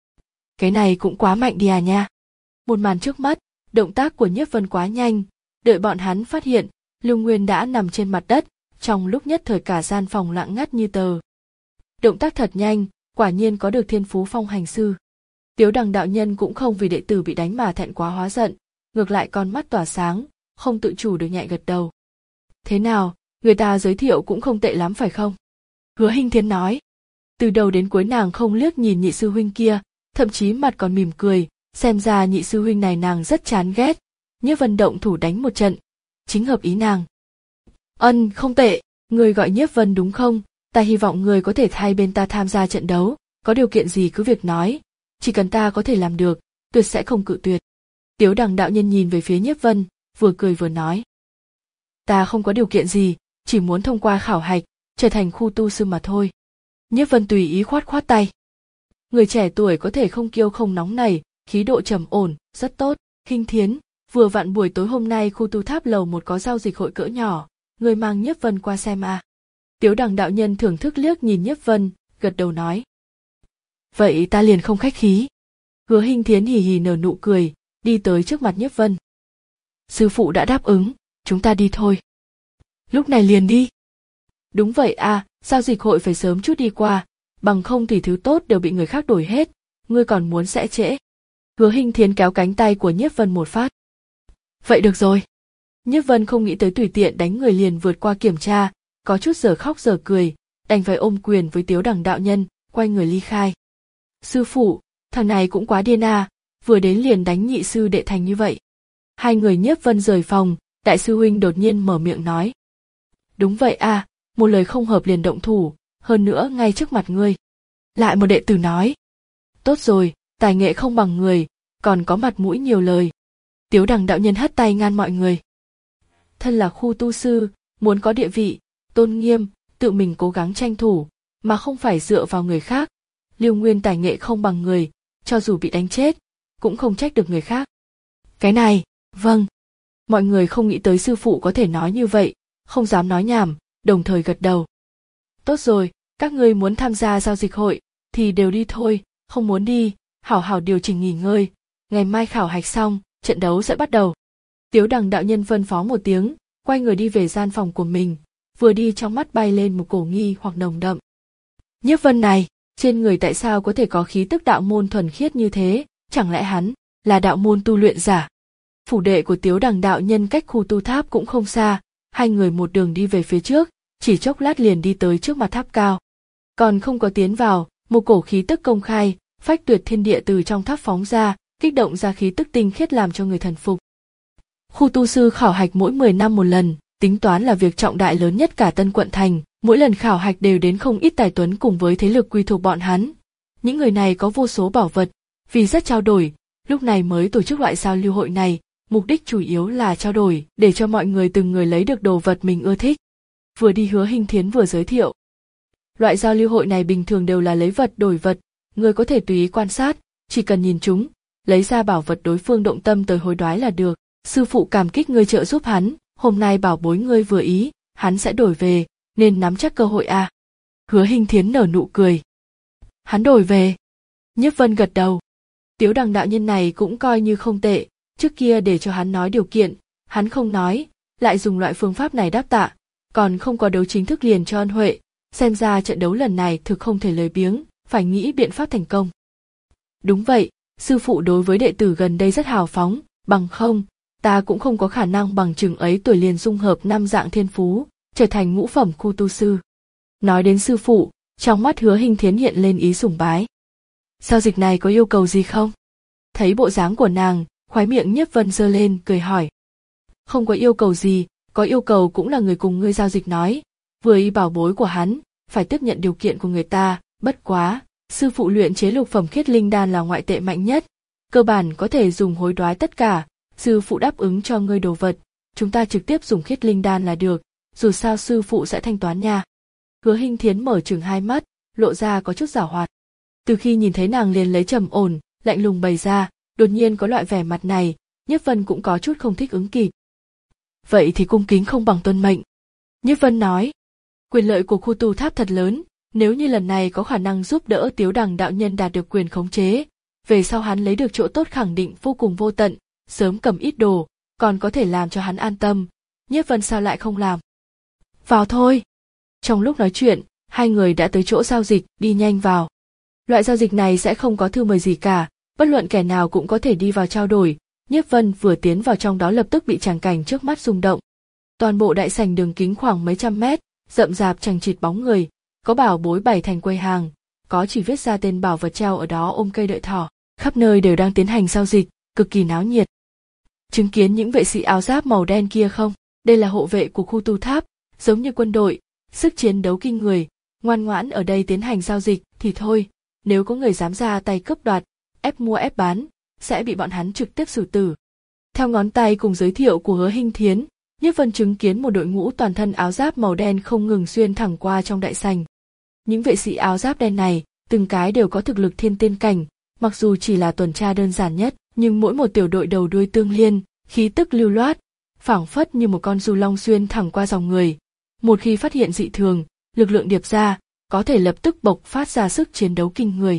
Cái này cũng quá mạnh đi à nha. Một màn trước mắt, động tác của Nhiếp Vân quá nhanh, đợi bọn hắn phát hiện, Lưu Nguyên đã nằm trên mặt đất, trong lúc nhất thời cả gian phòng lặng ngắt như tờ. Động tác thật nhanh, quả nhiên có được Thiên Phú Phong hành sư. Tiếu Đằng đạo nhân cũng không vì đệ tử bị đánh mà thẹn quá hóa giận, ngược lại con mắt tỏa sáng, không tự chủ được nhẹ gật đầu. Thế nào, người ta giới thiệu cũng không tệ lắm phải không? Hứa Hinh Thiến nói. Từ đầu đến cuối nàng không liếc nhìn nhị sư huynh kia, thậm chí mặt còn mỉm cười, xem ra nhị sư huynh này nàng rất chán ghét. Nhiếp Vân động thủ đánh một trận, chính hợp ý nàng. Ân, không tệ, người gọi Nhiếp Vân đúng không? Ta hy vọng người có thể thay bên ta tham gia trận đấu, có điều kiện gì cứ việc nói, chỉ cần ta có thể làm được, tuyệt sẽ không cự tuyệt. Tiếu Đằng đạo nhân nhìn về phía Nhiếp Vân, vừa cười vừa nói. Ta không có điều kiện gì, chỉ muốn thông qua khảo hạch, trở thành khu tu sư mà thôi. Nhiếp Vân tùy ý khoát khoát tay. Người trẻ tuổi có thể không kiêu không nóng nảy, khí độ trầm ổn, rất tốt. Hinh Thiến, vừa vặn buổi tối hôm nay khu tu tháp lầu một có giao dịch hội cỡ nhỏ, người mang Nhiếp Vân qua xem à. Tiếu Đằng đạo nhân thưởng thức liếc nhìn Nhiếp Vân, gật đầu nói. Vậy ta liền không khách khí. Hứa Hinh Thiến hì hì nở nụ cười, đi tới trước mặt Nhiếp Vân. Sư phụ đã đáp ứng, chúng ta đi thôi. Lúc này liền đi. Đúng vậy à, giao dịch hội phải sớm chút đi qua, bằng không thì thứ tốt đều bị người khác đổi hết, ngươi còn muốn sẽ trễ. Hứa Hinh Thiến kéo cánh tay của Nhiếp Vân một phát. Vậy được rồi. Nhiếp Vân không nghĩ tới tùy tiện đánh người liền vượt qua kiểm tra, có chút giờ khóc giờ cười, đành phải ôm quyền với Tiếu Đằng đạo nhân, quay người ly khai. Sư phụ, thằng này cũng quá điên à, vừa đến liền đánh nhị sư đệ thành như vậy. Hai người Nhiếp Vân rời phòng, đại sư huynh đột nhiên mở miệng nói. Đúng vậy à, một lời không hợp liền động thủ, hơn nữa ngay trước mặt ngươi. Lại một đệ tử nói. Tốt rồi, tài nghệ không bằng người, còn có mặt mũi nhiều lời. Tiếu Đằng đạo nhân hất tay ngăn mọi người. Thân là khu tu sư, muốn có địa vị, tôn nghiêm, tự mình cố gắng tranh thủ, mà không phải dựa vào người khác. Lưu Nguyên tài nghệ không bằng người, cho dù bị đánh chết, cũng không trách được người khác. Cái này, vâng. Mọi người không nghĩ tới sư phụ có thể nói như vậy, không dám nói nhảm, đồng thời gật đầu. Tốt rồi, các ngươi muốn tham gia giao dịch hội, thì đều đi thôi, không muốn đi, hảo hảo điều chỉnh nghỉ ngơi, ngày mai khảo hạch xong, trận đấu sẽ bắt đầu. Tiếu Đằng đạo nhân phân phó một tiếng, quay người đi về gian phòng của mình, vừa đi trong mắt bay lên một cổ nghi hoặc nồng đậm. Nhiếp Vân này, trên người tại sao có thể có khí tức đạo môn thuần khiết như thế, chẳng lẽ hắn là đạo môn tu luyện giả? Phủ đệ của Tiếu Đằng đạo nhân cách khu tu tháp cũng không xa, hai người một đường đi về phía trước, chỉ chốc lát liền đi tới trước mặt tháp cao. Còn không có tiến vào, một cổ khí tức công khai, phách tuyệt thiên địa từ trong tháp phóng ra, kích động ra khí tức tinh khiết làm cho người thần phục. Khu tu sư khảo hạch mỗi mười năm một lần, tính toán là việc trọng đại lớn nhất cả Tân Quận Thành, mỗi lần khảo hạch đều đến không ít tài tuấn cùng với thế lực quy thuộc bọn hắn. Những người này có vô số bảo vật, vì rất trao đổi, Lúc này mới tổ chức loại giao lưu hội này, mục đích chủ yếu là trao đổi để cho mọi người từng người lấy được đồ vật mình ưa thích. Vừa đi Hứa Hinh Thiến vừa giới thiệu. Loại giao lưu hội này bình thường đều là lấy vật đổi vật, người có thể tùy ý quan sát, chỉ cần nhìn chúng, lấy ra bảo vật đối phương động tâm tới hối đoái là được. Sư phụ cảm kích ngươi trợ giúp hắn, hôm nay bảo bối ngươi vừa ý, hắn sẽ đổi về, nên nắm chắc cơ hội à. Hứa Hinh Thiến nở nụ cười. Hắn đổi về. Nhiếp Vân gật đầu. Tiếu Đằng đạo nhân này cũng coi như không tệ, trước kia để cho hắn nói điều kiện, hắn không nói, lại dùng loại phương pháp này đáp tạ, còn không có đấu chính thức liền cho ân huệ, xem ra trận đấu lần này thực không thể lười biếng, phải nghĩ biện pháp thành công. Đúng vậy, sư phụ đối với đệ tử gần đây rất hào phóng, bằng không, ta cũng không có khả năng bằng chừng ấy tuổi liền dung hợp năm dạng thiên phú, trở thành ngũ phẩm khu tu sư. Nói đến sư phụ, trong mắt Hứa Hinh Thiến hiện lên ý sùng bái. Giao dịch này có yêu cầu gì không? Thấy bộ dáng của nàng, khóe miệng Nhiếp Vân giơ lên, cười hỏi. Không có yêu cầu gì, có yêu cầu cũng là người cùng ngươi giao dịch nói, vừa ý bảo bối của hắn, phải tiếp nhận điều kiện của người ta, bất quá, sư phụ luyện chế lục phẩm khiết linh đan là ngoại tệ mạnh nhất, cơ bản có thể dùng hối đoái tất cả, sư phụ đáp ứng cho ngươi đồ vật, chúng ta trực tiếp dùng khiết linh đan là được, dù sao sư phụ sẽ thanh toán nha. Hứa Hinh Thiến mở trừng hai mắt, lộ ra có chút giảo hoạt. Từ khi nhìn thấy nàng liền lấy trầm ổn, lạnh lùng bày ra, đột nhiên có loại vẻ mặt này, Nhiếp Vân cũng có chút không thích ứng kịp. Vậy thì cung kính không bằng tuân mệnh. Nhiếp Vân nói, quyền lợi của khu tu tháp thật lớn, nếu như lần này có khả năng giúp đỡ Tiếu Đằng đạo nhân đạt được quyền khống chế, về sau hắn lấy được chỗ tốt khẳng định vô cùng vô tận, sớm cầm ít đồ, còn có thể làm cho hắn an tâm, Nhiếp Vân sao lại không làm. Vào thôi. Trong lúc nói chuyện, hai người đã tới chỗ giao dịch, đi nhanh vào. Loại giao dịch này sẽ không có thư mời gì cả, bất luận kẻ nào cũng có thể đi vào trao đổi. Nhiếp Vân vừa tiến vào trong đó lập tức bị tràng cảnh trước mắt rung động. Toàn bộ đại sảnh đường kính khoảng mấy trăm mét, rậm rạp chằng chịt bóng người, có bảo bối bày thành quầy hàng, có chỉ viết ra tên bảo vật treo ở đó ôm cây đợi thỏ, khắp nơi đều đang tiến hành giao dịch, cực kỳ náo nhiệt. Chứng kiến những vệ sĩ áo giáp màu đen kia không? Đây là hộ vệ của khu tu tháp, giống như quân đội, sức chiến đấu kinh người, ngoan ngoãn ở đây tiến hành giao dịch thì thôi, nếu có người dám ra tay cướp đoạt, ép mua ép bán, sẽ bị bọn hắn trực tiếp xử tử. Theo ngón tay cùng giới thiệu của Hứa Hinh Thiến, Nhiếp Vân chứng kiến một đội ngũ toàn thân áo giáp màu đen không ngừng xuyên thẳng qua trong đại sảnh. Những vệ sĩ áo giáp đen này, từng cái đều có thực lực thiên tiên cảnh, mặc dù chỉ là tuần tra đơn giản nhất, nhưng mỗi một tiểu đội đầu đuôi tương liên, khí tức lưu loát, phảng phất như một con du long xuyên thẳng qua dòng người. Một khi phát hiện dị thường, lực lượng điệp ra, có thể lập tức bộc phát ra sức chiến đấu kinh người.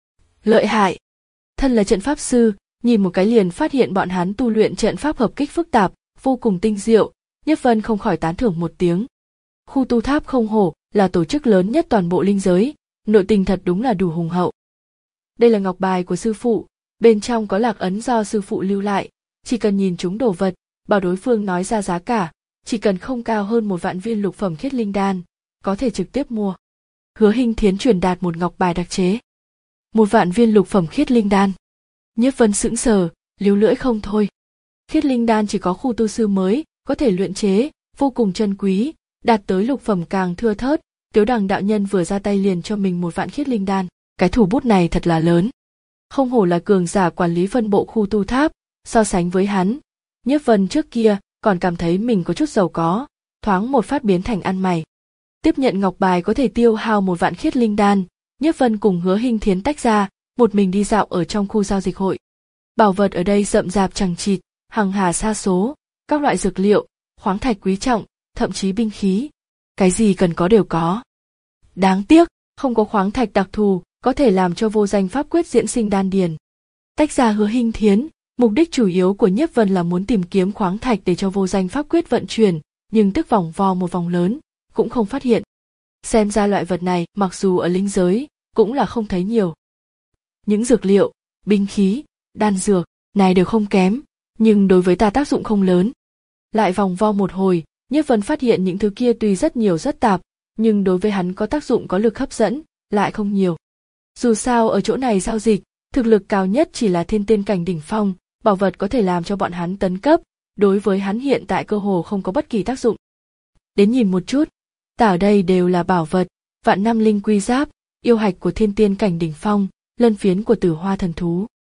Lợi hại! Thân là trận pháp sư, nhìn một cái liền phát hiện bọn hắn tu luyện trận pháp hợp kích phức tạp, vô cùng tinh diệu, Nhiếp Vân không khỏi tán thưởng một tiếng. Khu tu tháp không hổ là tổ chức lớn nhất toàn bộ linh giới, nội tình thật đúng là đủ hùng hậu. Đây là ngọc bài của sư phụ, bên trong có lạc ấn do sư phụ lưu lại, chỉ cần nhìn chúng đồ vật, bảo đối phương nói ra giá cả, chỉ cần không cao hơn một vạn viên lục phẩm khiết linh đan, có thể trực tiếp mua. Hứa Hinh Thiến truyền đạt một ngọc bài đặc chế. Một vạn viên lục phẩm khiết linh đan. Nhiếp Vân sững sờ, líu lưỡi không thôi. Khiết linh đan chỉ có khu tu sư mới có thể luyện chế, vô cùng chân quý, đạt tới lục phẩm càng thưa thớt. Tiếu Đằng đạo nhân vừa ra tay liền cho mình một vạn khiết linh đan, cái thủ bút này thật là lớn. Không hổ là cường giả quản lý phân bộ khu tu tháp, so sánh với hắn, Nhiếp Vân trước kia còn cảm thấy mình có chút giàu có, thoáng một phát biến thành ăn mày. Tiếp nhận ngọc bài có thể tiêu hao một vạn khiết linh đan, Nhiếp Vân cùng Hứa Hinh Thiến tách ra, một mình đi dạo ở trong khu giao dịch hội. Bảo vật ở đây rậm rạp chằng chịt, hằng hà sa số, các loại dược liệu, khoáng thạch quý trọng, thậm chí binh khí, cái gì cần có đều có. Đáng tiếc, không có khoáng thạch đặc thù có thể làm cho vô danh pháp quyết diễn sinh đan điền. Tách ra Hứa Hinh Thiến, mục đích chủ yếu của Nhiếp Vân là muốn tìm kiếm khoáng thạch để cho vô danh pháp quyết vận chuyển, nhưng tức vòng vo một vòng lớn, cũng không phát hiện. Xem ra loại vật này, mặc dù ở linh giới, cũng là không thấy nhiều. Những dược liệu, binh khí, đan dược, này đều không kém, nhưng đối với ta tác dụng không lớn. Lại vòng vo một hồi, Nhiếp Vân phát hiện những thứ kia tuy rất nhiều rất tạp, nhưng đối với hắn có tác dụng có lực hấp dẫn, lại không nhiều. Dù sao ở chỗ này giao dịch, thực lực cao nhất chỉ là thiên tiên cảnh đỉnh phong, bảo vật có thể làm cho bọn hắn tấn cấp, đối với hắn hiện tại cơ hồ không có bất kỳ tác dụng. Đến nhìn một chút, ta ở đây đều là bảo vật, vạn năm linh quy giáp, yêu hạch của thiên tiên cảnh đỉnh phong, lân phiến của tử hoa thần thú,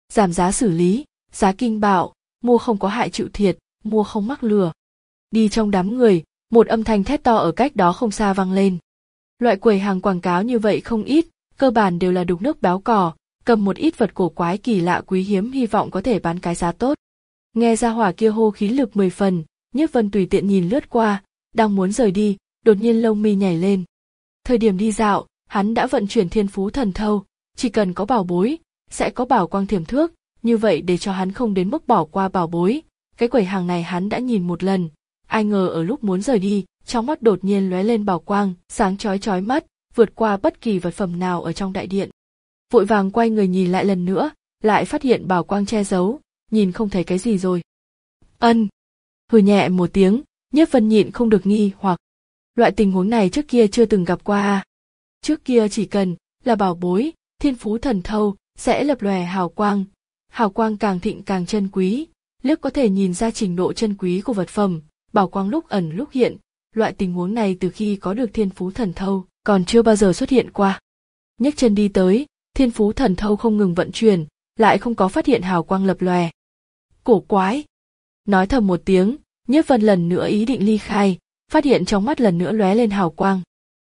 Giảm giá xử lý, giá kinh bạo, mua không có hại chịu thiệt, mua không mắc lừa. Đi trong đám người, một âm thanh thét to ở cách đó không xa vang lên. Loại quầy hàng quảng cáo như vậy không ít, cơ bản đều là đục nước béo cò, cầm một ít vật cổ quái kỳ lạ quý hiếm hy vọng có thể bán cái giá tốt. Nghe ra hỏa kia hô khí lực mười phần, Nhiếp Vân tùy tiện nhìn lướt qua, đang muốn rời đi, đột nhiên lông mi nhảy lên. Thời điểm đi dạo, hắn đã vận chuyển thiên phú thần thâu, chỉ cần có bảo bối, sẽ có bảo quang thiểm thước, như vậy để cho hắn không đến mức bỏ qua bảo bối. Cái quầy hàng này hắn đã nhìn một lần, ai ngờ ở lúc muốn rời đi, trong mắt đột nhiên lóe lên bảo quang, sáng chói chói mắt, vượt qua bất kỳ vật phẩm nào ở trong đại điện. Vội vàng quay người nhìn lại lần nữa, lại phát hiện bảo quang che giấu, nhìn không thấy cái gì rồi. Ân, hừ nhẹ một tiếng, Nhiếp Vân nhịn không được nghi hoặc. Loại tình huống này trước kia chưa từng gặp qua à? Trước kia chỉ cần là bảo bối, thiên phú thần thâu sẽ lập lòe hào quang, hào quang càng thịnh càng chân quý, liếc có thể nhìn ra trình độ chân quý của vật phẩm, bảo quang lúc ẩn lúc hiện, loại tình huống này từ khi có được thiên phú thần thâu còn chưa bao giờ xuất hiện qua. Nhấc chân đi tới, thiên phú thần thâu không ngừng vận chuyển, lại không có phát hiện hào quang lập lòe. Cổ quái! Nói thầm một tiếng, Nhiếp Vân lần nữa ý định ly khai, phát hiện trong mắt lần nữa lóe lên hào quang.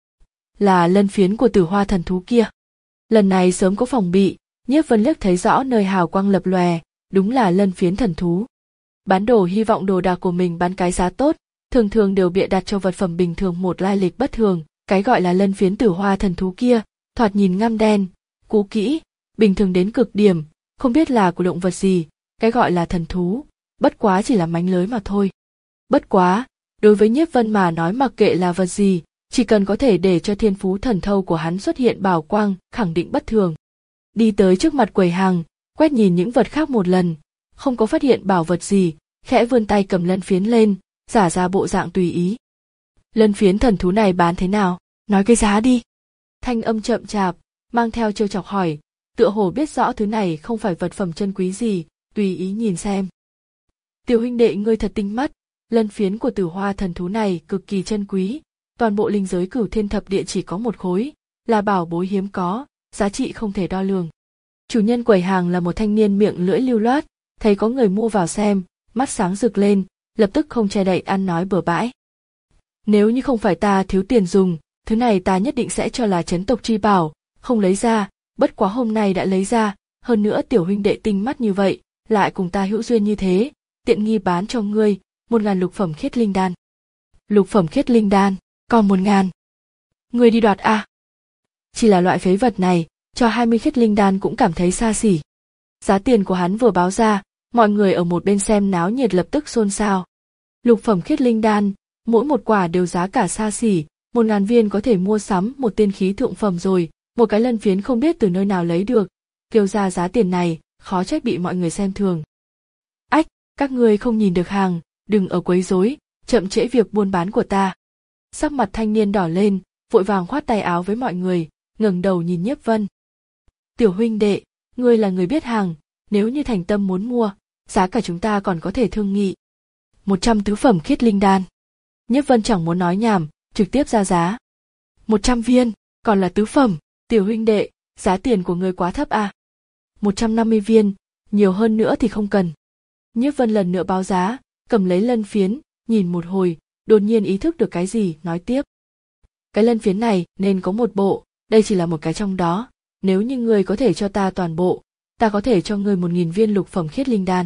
Là lân phiến của Tử Hoa thần thú kia. Lần này sớm có phòng bị, Nhiếp Vân liếc thấy rõ nơi hào quang lập lòe, đúng là lân phiến thần thú. Bán đồ hy vọng đồ đạc của mình bán cái giá tốt, thường thường đều bịa đặt cho vật phẩm bình thường một lai lịch bất thường, cái gọi là lân phiến Tử Hoa thần thú kia, thoạt nhìn ngăm đen, cũ kỹ, bình thường đến cực điểm, không biết là của động vật gì, cái gọi là thần thú, bất quá chỉ là mánh lới mà thôi. Bất quá, đối với Nhiếp Vân mà nói mặc kệ là vật gì, chỉ cần có thể để cho thiên phú thần thâu của hắn xuất hiện bảo quang, khẳng định bất thường. Đi tới trước mặt quầy hàng, quét nhìn những vật khác một lần, không có phát hiện bảo vật gì, khẽ vươn tay cầm lân phiến lên, giả ra bộ dạng tùy ý. Lân phiến thần thú này bán thế nào? Nói cái giá đi. Thanh âm chậm chạp, mang theo trêu chọc hỏi, tựa hồ biết rõ thứ này không phải vật phẩm chân quý gì, tùy ý nhìn xem. Tiểu huynh đệ ngươi thật tinh mắt, lân phiến của Tử Hoa thần thú này cực kỳ chân quý, toàn bộ linh giới Cửu Thiên thập địa chỉ có một khối, là bảo bối hiếm có, giá trị không thể đo lường. Chủ nhân quầy hàng là một thanh niên miệng lưỡi lưu loát, thấy có người mua vào xem, mắt sáng rực lên, lập tức không che đậy ăn nói bừa bãi. Nếu như không phải ta thiếu tiền dùng, thứ này ta nhất định sẽ cho là trấn tộc chi bảo, không lấy ra, bất quá hôm nay đã lấy ra, hơn nữa tiểu huynh đệ tinh mắt như vậy, lại cùng ta hữu duyên như thế, tiện nghi bán cho ngươi, một ngàn lục phẩm khiết linh đan. Lục phẩm khiết linh đan, còn một ngàn. Ngươi đi đoạt à? Chỉ là loại phế vật này, cho hai mươi khiết linh đan cũng cảm thấy xa xỉ. Giá tiền của hắn vừa báo ra, mọi người ở một bên xem náo nhiệt lập tức xôn xao. Lục phẩm khiết linh đan, mỗi một quả đều giá cả xa xỉ, một ngàn viên có thể mua sắm một tiên khí thượng phẩm rồi, một cái lân phiến không biết từ nơi nào lấy được, kêu ra giá tiền này, khó trách bị mọi người xem thường. Ách, các ngươi không nhìn được hàng, đừng ở quấy rối, chậm trễ việc buôn bán của ta. Sắc mặt thanh niên đỏ lên, vội vàng khoát tay áo với mọi người, ngẩng đầu nhìn Nhiếp Vân. Tiểu huynh đệ, ngươi là người biết hàng, nếu như thành tâm muốn mua, giá cả chúng ta còn có thể thương nghị. Một trăm tứ phẩm khiết linh đan. Nhiếp Vân chẳng muốn nói nhảm, trực tiếp ra giá. Một trăm viên, còn là tứ phẩm, tiểu huynh đệ, giá tiền của ngươi quá thấp à. Một trăm năm mươi viên, nhiều hơn nữa thì không cần. Nhiếp Vân lần nữa báo giá, cầm lấy lân phiến, nhìn một hồi, đột nhiên ý thức được cái gì, nói tiếp. Cái lân phiến này nên có một bộ, đây chỉ là một cái trong đó, nếu như ngươi có thể cho ta toàn bộ, ta có thể cho ngươi một nghìn viên lục phẩm khiết linh đan.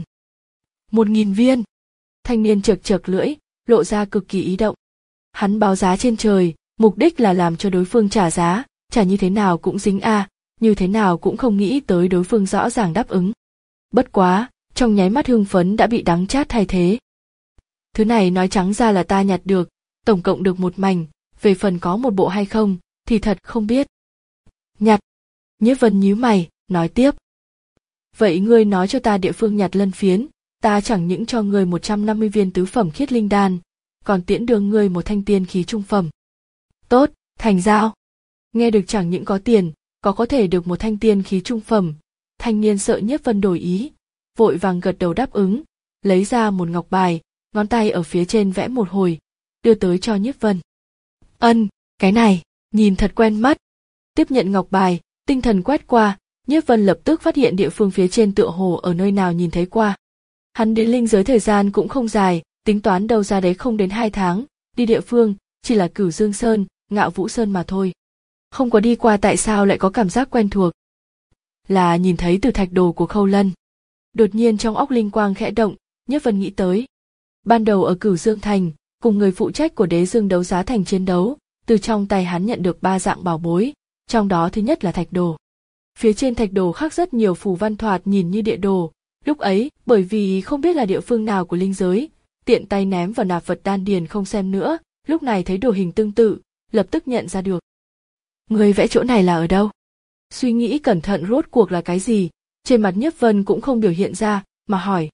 Một nghìn viên. Thanh niên chực chực lưỡi, lộ ra cực kỳ ý động. Hắn báo giá trên trời, mục đích là làm cho đối phương trả giá, trả như thế nào cũng dính a, à, như thế nào cũng không nghĩ tới đối phương rõ ràng đáp ứng. Bất quá, trong nháy mắt hưng phấn đã bị đắng chát thay thế. Thứ này nói trắng ra là ta nhặt được, tổng cộng được một mảnh, về phần có một bộ hay không, thì thật không biết. Nhặt. Nhiếp Vân nhíu mày, nói tiếp. Vậy ngươi nói cho ta địa phương nhặt lân phiến, ta chẳng những cho ngươi một trăm năm mươi viên tứ phẩm khiết linh đan, còn tiễn đường ngươi một thanh tiên khí trung phẩm. Tốt, thành giao. Nghe được chẳng những có tiền, có có thể được một thanh tiên khí trung phẩm, thanh niên sợ Nhiếp Vân đổi ý, vội vàng gật đầu đáp ứng, lấy ra một ngọc bài, ngón tay ở phía trên vẽ một hồi, đưa tới cho Nhiếp Vân. Ân, cái này, nhìn thật quen mắt. Tiếp nhận ngọc bài, tinh thần quét qua, Nhiếp Vân lập tức phát hiện địa phương phía trên tựa hồ ở nơi nào nhìn thấy qua. Hắn đến linh giới thời gian cũng không dài, tính toán đâu ra đấy không đến hai tháng, đi địa phương chỉ là Cửu Dương Sơn, Ngạo Vũ Sơn mà thôi. Không có đi qua tại sao lại có cảm giác quen thuộc? Là nhìn thấy từ thạch đồ của Khâu Lân. Đột nhiên trong óc linh quang khẽ động, Nhiếp Vân nghĩ tới. Ban đầu ở Cửu Dương Thành, cùng người phụ trách của Đế Dương đấu giá thành chiến đấu, từ trong tay hắn nhận được ba dạng bảo bối, trong đó thứ nhất là thạch đồ. Phía trên thạch đồ khắc rất nhiều phù văn thoạt nhìn như địa đồ, lúc ấy bởi vì không biết là địa phương nào của linh giới, tiện tay ném vào nạp vật đan điền không xem nữa, lúc này thấy đồ hình tương tự, lập tức nhận ra được. Người vẽ chỗ này là ở đâu? Suy nghĩ cẩn thận rốt cuộc là cái gì, trên mặt Nhiếp Vân cũng không biểu hiện ra, mà hỏi.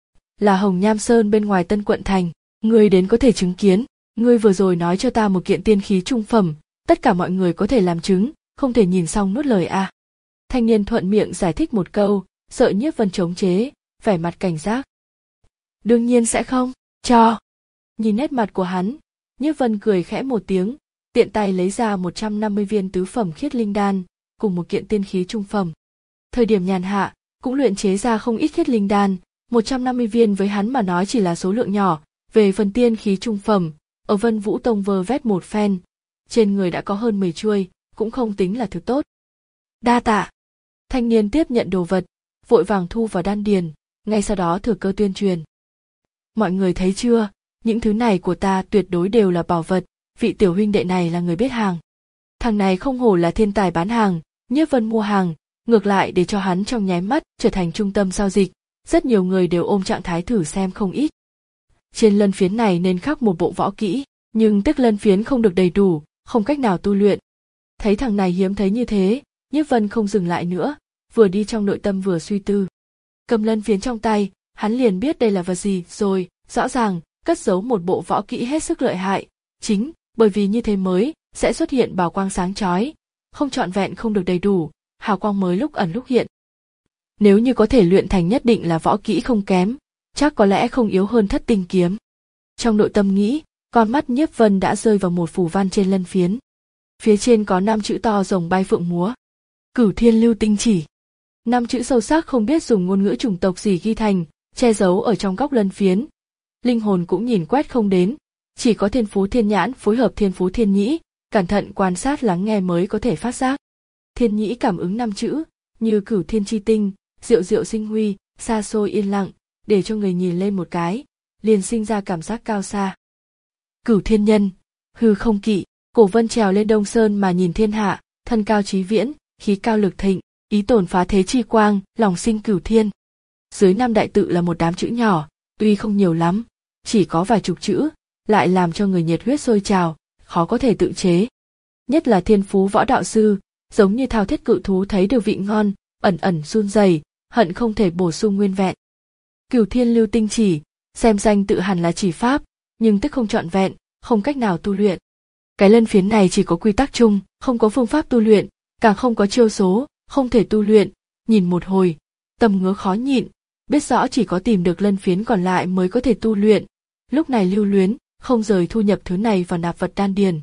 Là Hồng Nham Sơn bên ngoài Tân Quận Thành, người đến có thể chứng kiến, người vừa rồi nói cho ta một kiện tiên khí trung phẩm, tất cả mọi người có thể làm chứng, không thể nhìn xong nuốt lời à. Thanh niên thuận miệng giải thích một câu, sợ Nhiếp Vân chống chế, vẻ mặt cảnh giác. Đương nhiên sẽ không, cho. Nhìn nét mặt của hắn, Nhiếp Vân cười khẽ một tiếng, tiện tay lấy ra một trăm năm mươi viên tứ phẩm khiết linh đan, cùng một kiện tiên khí trung phẩm. Thời điểm nhàn hạ, cũng luyện chế ra không ít khiết linh đan, một trăm năm mươi viên với hắn mà nói chỉ là số lượng nhỏ, về phần tiên khí trung phẩm, ở Vân Vũ Tông vơ vét một phen, trên người đã có hơn mười chuôi, cũng không tính là thứ tốt. Đa tạ. Thanh niên tiếp nhận đồ vật, vội vàng thu vào đan điền, ngay sau đó thừa cơ tuyên truyền. Mọi người thấy chưa, những thứ này của ta tuyệt đối đều là bảo vật, vị tiểu huynh đệ này là người biết hàng. Thằng này không hổ là thiên tài bán hàng, Nhiếp Vân mua hàng, ngược lại để cho hắn trong nháy mắt trở thành trung tâm giao dịch, rất nhiều người đều ôm trạng thái thử xem không ít. Trên lân phiến này nên khắc một bộ võ kỹ, nhưng tức lân phiến không được đầy đủ, không cách nào tu luyện. Thấy thằng này hiếm thấy như thế, Nhiếp Vân không dừng lại nữa, vừa đi trong nội tâm vừa suy tư. Cầm lân phiến trong tay, hắn liền biết đây là vật gì rồi, rõ ràng, cất giấu một bộ võ kỹ hết sức lợi hại, chính bởi vì như thế mới sẽ xuất hiện bảo quang sáng chói, không trọn vẹn không được đầy đủ, hào quang mới lúc ẩn lúc hiện. Nếu như có thể luyện thành nhất định là võ kỹ không kém, chắc có lẽ không yếu hơn Thất Tinh kiếm. Trong nội tâm nghĩ, con mắt Nhiếp Vân đã rơi vào một phù văn trên lân phiến. Phía trên có năm chữ to rồng bay phượng múa. Cửu Thiên Lưu Tinh Chỉ. Năm chữ sâu sắc không biết dùng ngôn ngữ chủng tộc gì ghi thành, che giấu ở trong góc lân phiến. Linh hồn cũng nhìn quét không đến, chỉ có thiên phú thiên nhãn phối hợp thiên phú thiên nhĩ, cẩn thận quan sát lắng nghe mới có thể phát giác. Thiên nhĩ cảm ứng năm chữ, như cửu thiên chi tinh, diệu diệu sinh huy, xa xôi yên lặng, để cho người nhìn lên một cái, liền sinh ra cảm giác cao xa. Cửu thiên nhân, hư không kỵ, cổ vân trèo lên Đông Sơn mà nhìn thiên hạ, thân cao trí viễn, khí cao lực thịnh, ý tổn phá thế chi quang, lòng sinh cửu thiên. Dưới năm đại tự là một đám chữ nhỏ, tuy không nhiều lắm, chỉ có vài chục chữ, lại làm cho người nhiệt huyết sôi trào, khó có thể tự chế. Nhất là thiên phú võ đạo sư, giống như thao thiết cự thú thấy được vị ngon, ẩn ẩn run rẩy, hận không thể bổ sung nguyên vẹn. Cửu Thiên Lưu Tinh Chỉ, xem danh tự hẳn là chỉ pháp, nhưng tức không trọn vẹn, không cách nào tu luyện. Cái lân phiến này chỉ có quy tắc chung, không có phương pháp tu luyện, càng không có chiêu số, không thể tu luyện. Nhìn một hồi, tâm ngứa khó nhịn, biết rõ chỉ có tìm được lân phiến còn lại mới có thể tu luyện. Lúc này lưu luyến, không rời thu nhập thứ này vào nạp vật đan điền.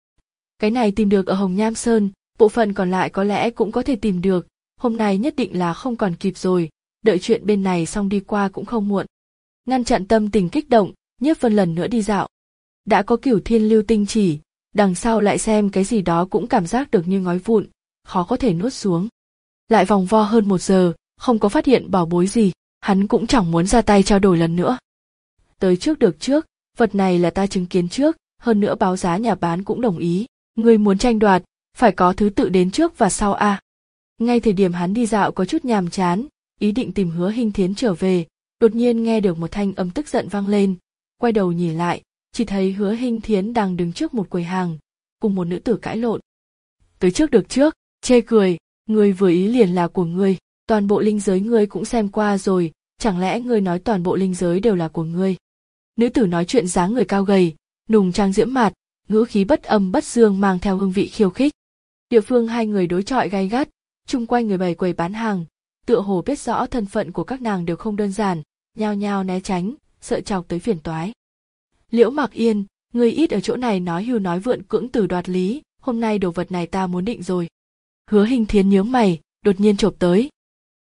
Cái này tìm được ở Hồng Nham Sơn, bộ phận còn lại có lẽ cũng có thể tìm được, hôm nay nhất định là không còn kịp rồi, đợi chuyện bên này xong đi qua cũng không muộn. Ngăn chặn tâm tình kích động, Nhiếp Vân lần nữa đi dạo. Đã có Cửu Thiên Lưu Tinh Chỉ, đằng sau lại xem cái gì đó cũng cảm giác được như ngói vụn, khó có thể nuốt xuống. Lại vòng vo hơn một giờ, không có phát hiện bảo bối gì, hắn cũng chẳng muốn ra tay trao đổi lần nữa. Tới trước được trước, vật này là ta chứng kiến trước, hơn nữa báo giá nhà bán cũng đồng ý, người muốn tranh đoạt, phải có thứ tự đến trước và sau a. À. Ngay thời điểm hắn đi dạo có chút nhàm chán, ý định tìm Hứa Hinh Thiến trở về, đột nhiên nghe được một thanh âm tức giận vang lên, quay đầu nhìn lại, chỉ thấy Hứa Hinh Thiến đang đứng trước một quầy hàng, cùng một nữ tử cãi lộn. Tới trước được trước, chê cười, người vừa ý liền là của ngươi, toàn bộ linh giới ngươi cũng xem qua rồi, chẳng lẽ ngươi nói toàn bộ linh giới đều là của ngươi? Nữ tử nói chuyện dáng người cao gầy, nùng trang diễm mạt, ngữ khí bất âm bất dương mang theo hương vị khiêu khích. Địa phương hai người đối chọi gay gắt, chung quanh người bày quầy bán hàng, tựa hồ biết rõ thân phận của các nàng đều không đơn giản, nhao nhao né tránh, sợ chọc tới phiền toái. Liễu Mặc Yên, ngươi ít ở chỗ này nói hưu nói vượn cưỡng từ đoạt lý, hôm nay đồ vật này ta muốn định rồi. Hứa Hinh Thiến nhướng mày, đột nhiên chộp tới.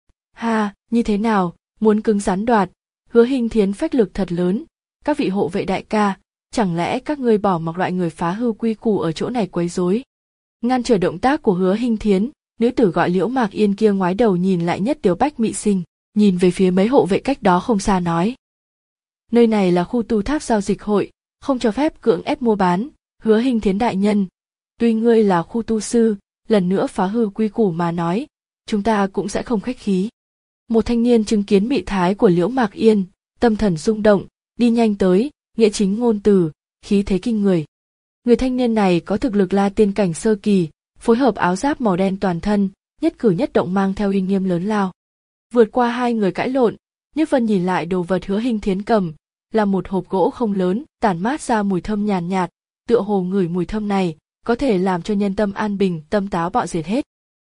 Ha, như thế nào, muốn cứng rắn đoạt? Hứa Hinh Thiến phách lực thật lớn. Các vị hộ vệ đại ca, chẳng lẽ các ngươi bỏ mặc loại người phá hư quy củ ở chỗ này quấy rối? Ngăn trở động tác của Hứa Hinh Thiến, nữ tử gọi Liễu Mạc Yên kia ngoái đầu nhìn lại Nhất Tiếu Bách Mị Sinh, nhìn về phía mấy hộ vệ cách đó không xa nói: nơi này là khu tu tháp giao dịch hội, không cho phép cưỡng ép mua bán. Hứa Hinh Thiến đại nhân, tuy ngươi là khu tu sư, lần nữa phá hư quy củ mà nói, chúng ta cũng sẽ không khách khí. Một thanh niên chứng kiến mị thái của Liễu Mạc Yên, tâm thần rung động, đi nhanh tới, nghĩa chính ngôn từ, khí thế kinh người. Người thanh niên này có thực lực La Tiên cảnh sơ kỳ, phối hợp áo giáp màu đen toàn thân, nhất cử nhất động mang theo uy nghiêm lớn lao. Vượt qua hai người cãi lộn, Nhất Vân nhìn lại đồ vật Hứa Hinh Thiến cầm, là một hộp gỗ không lớn, tản mát ra mùi thơm nhàn nhạt, tựa hồ ngửi mùi thơm này, có thể làm cho nhân tâm an bình, tâm táo bạo diệt hết.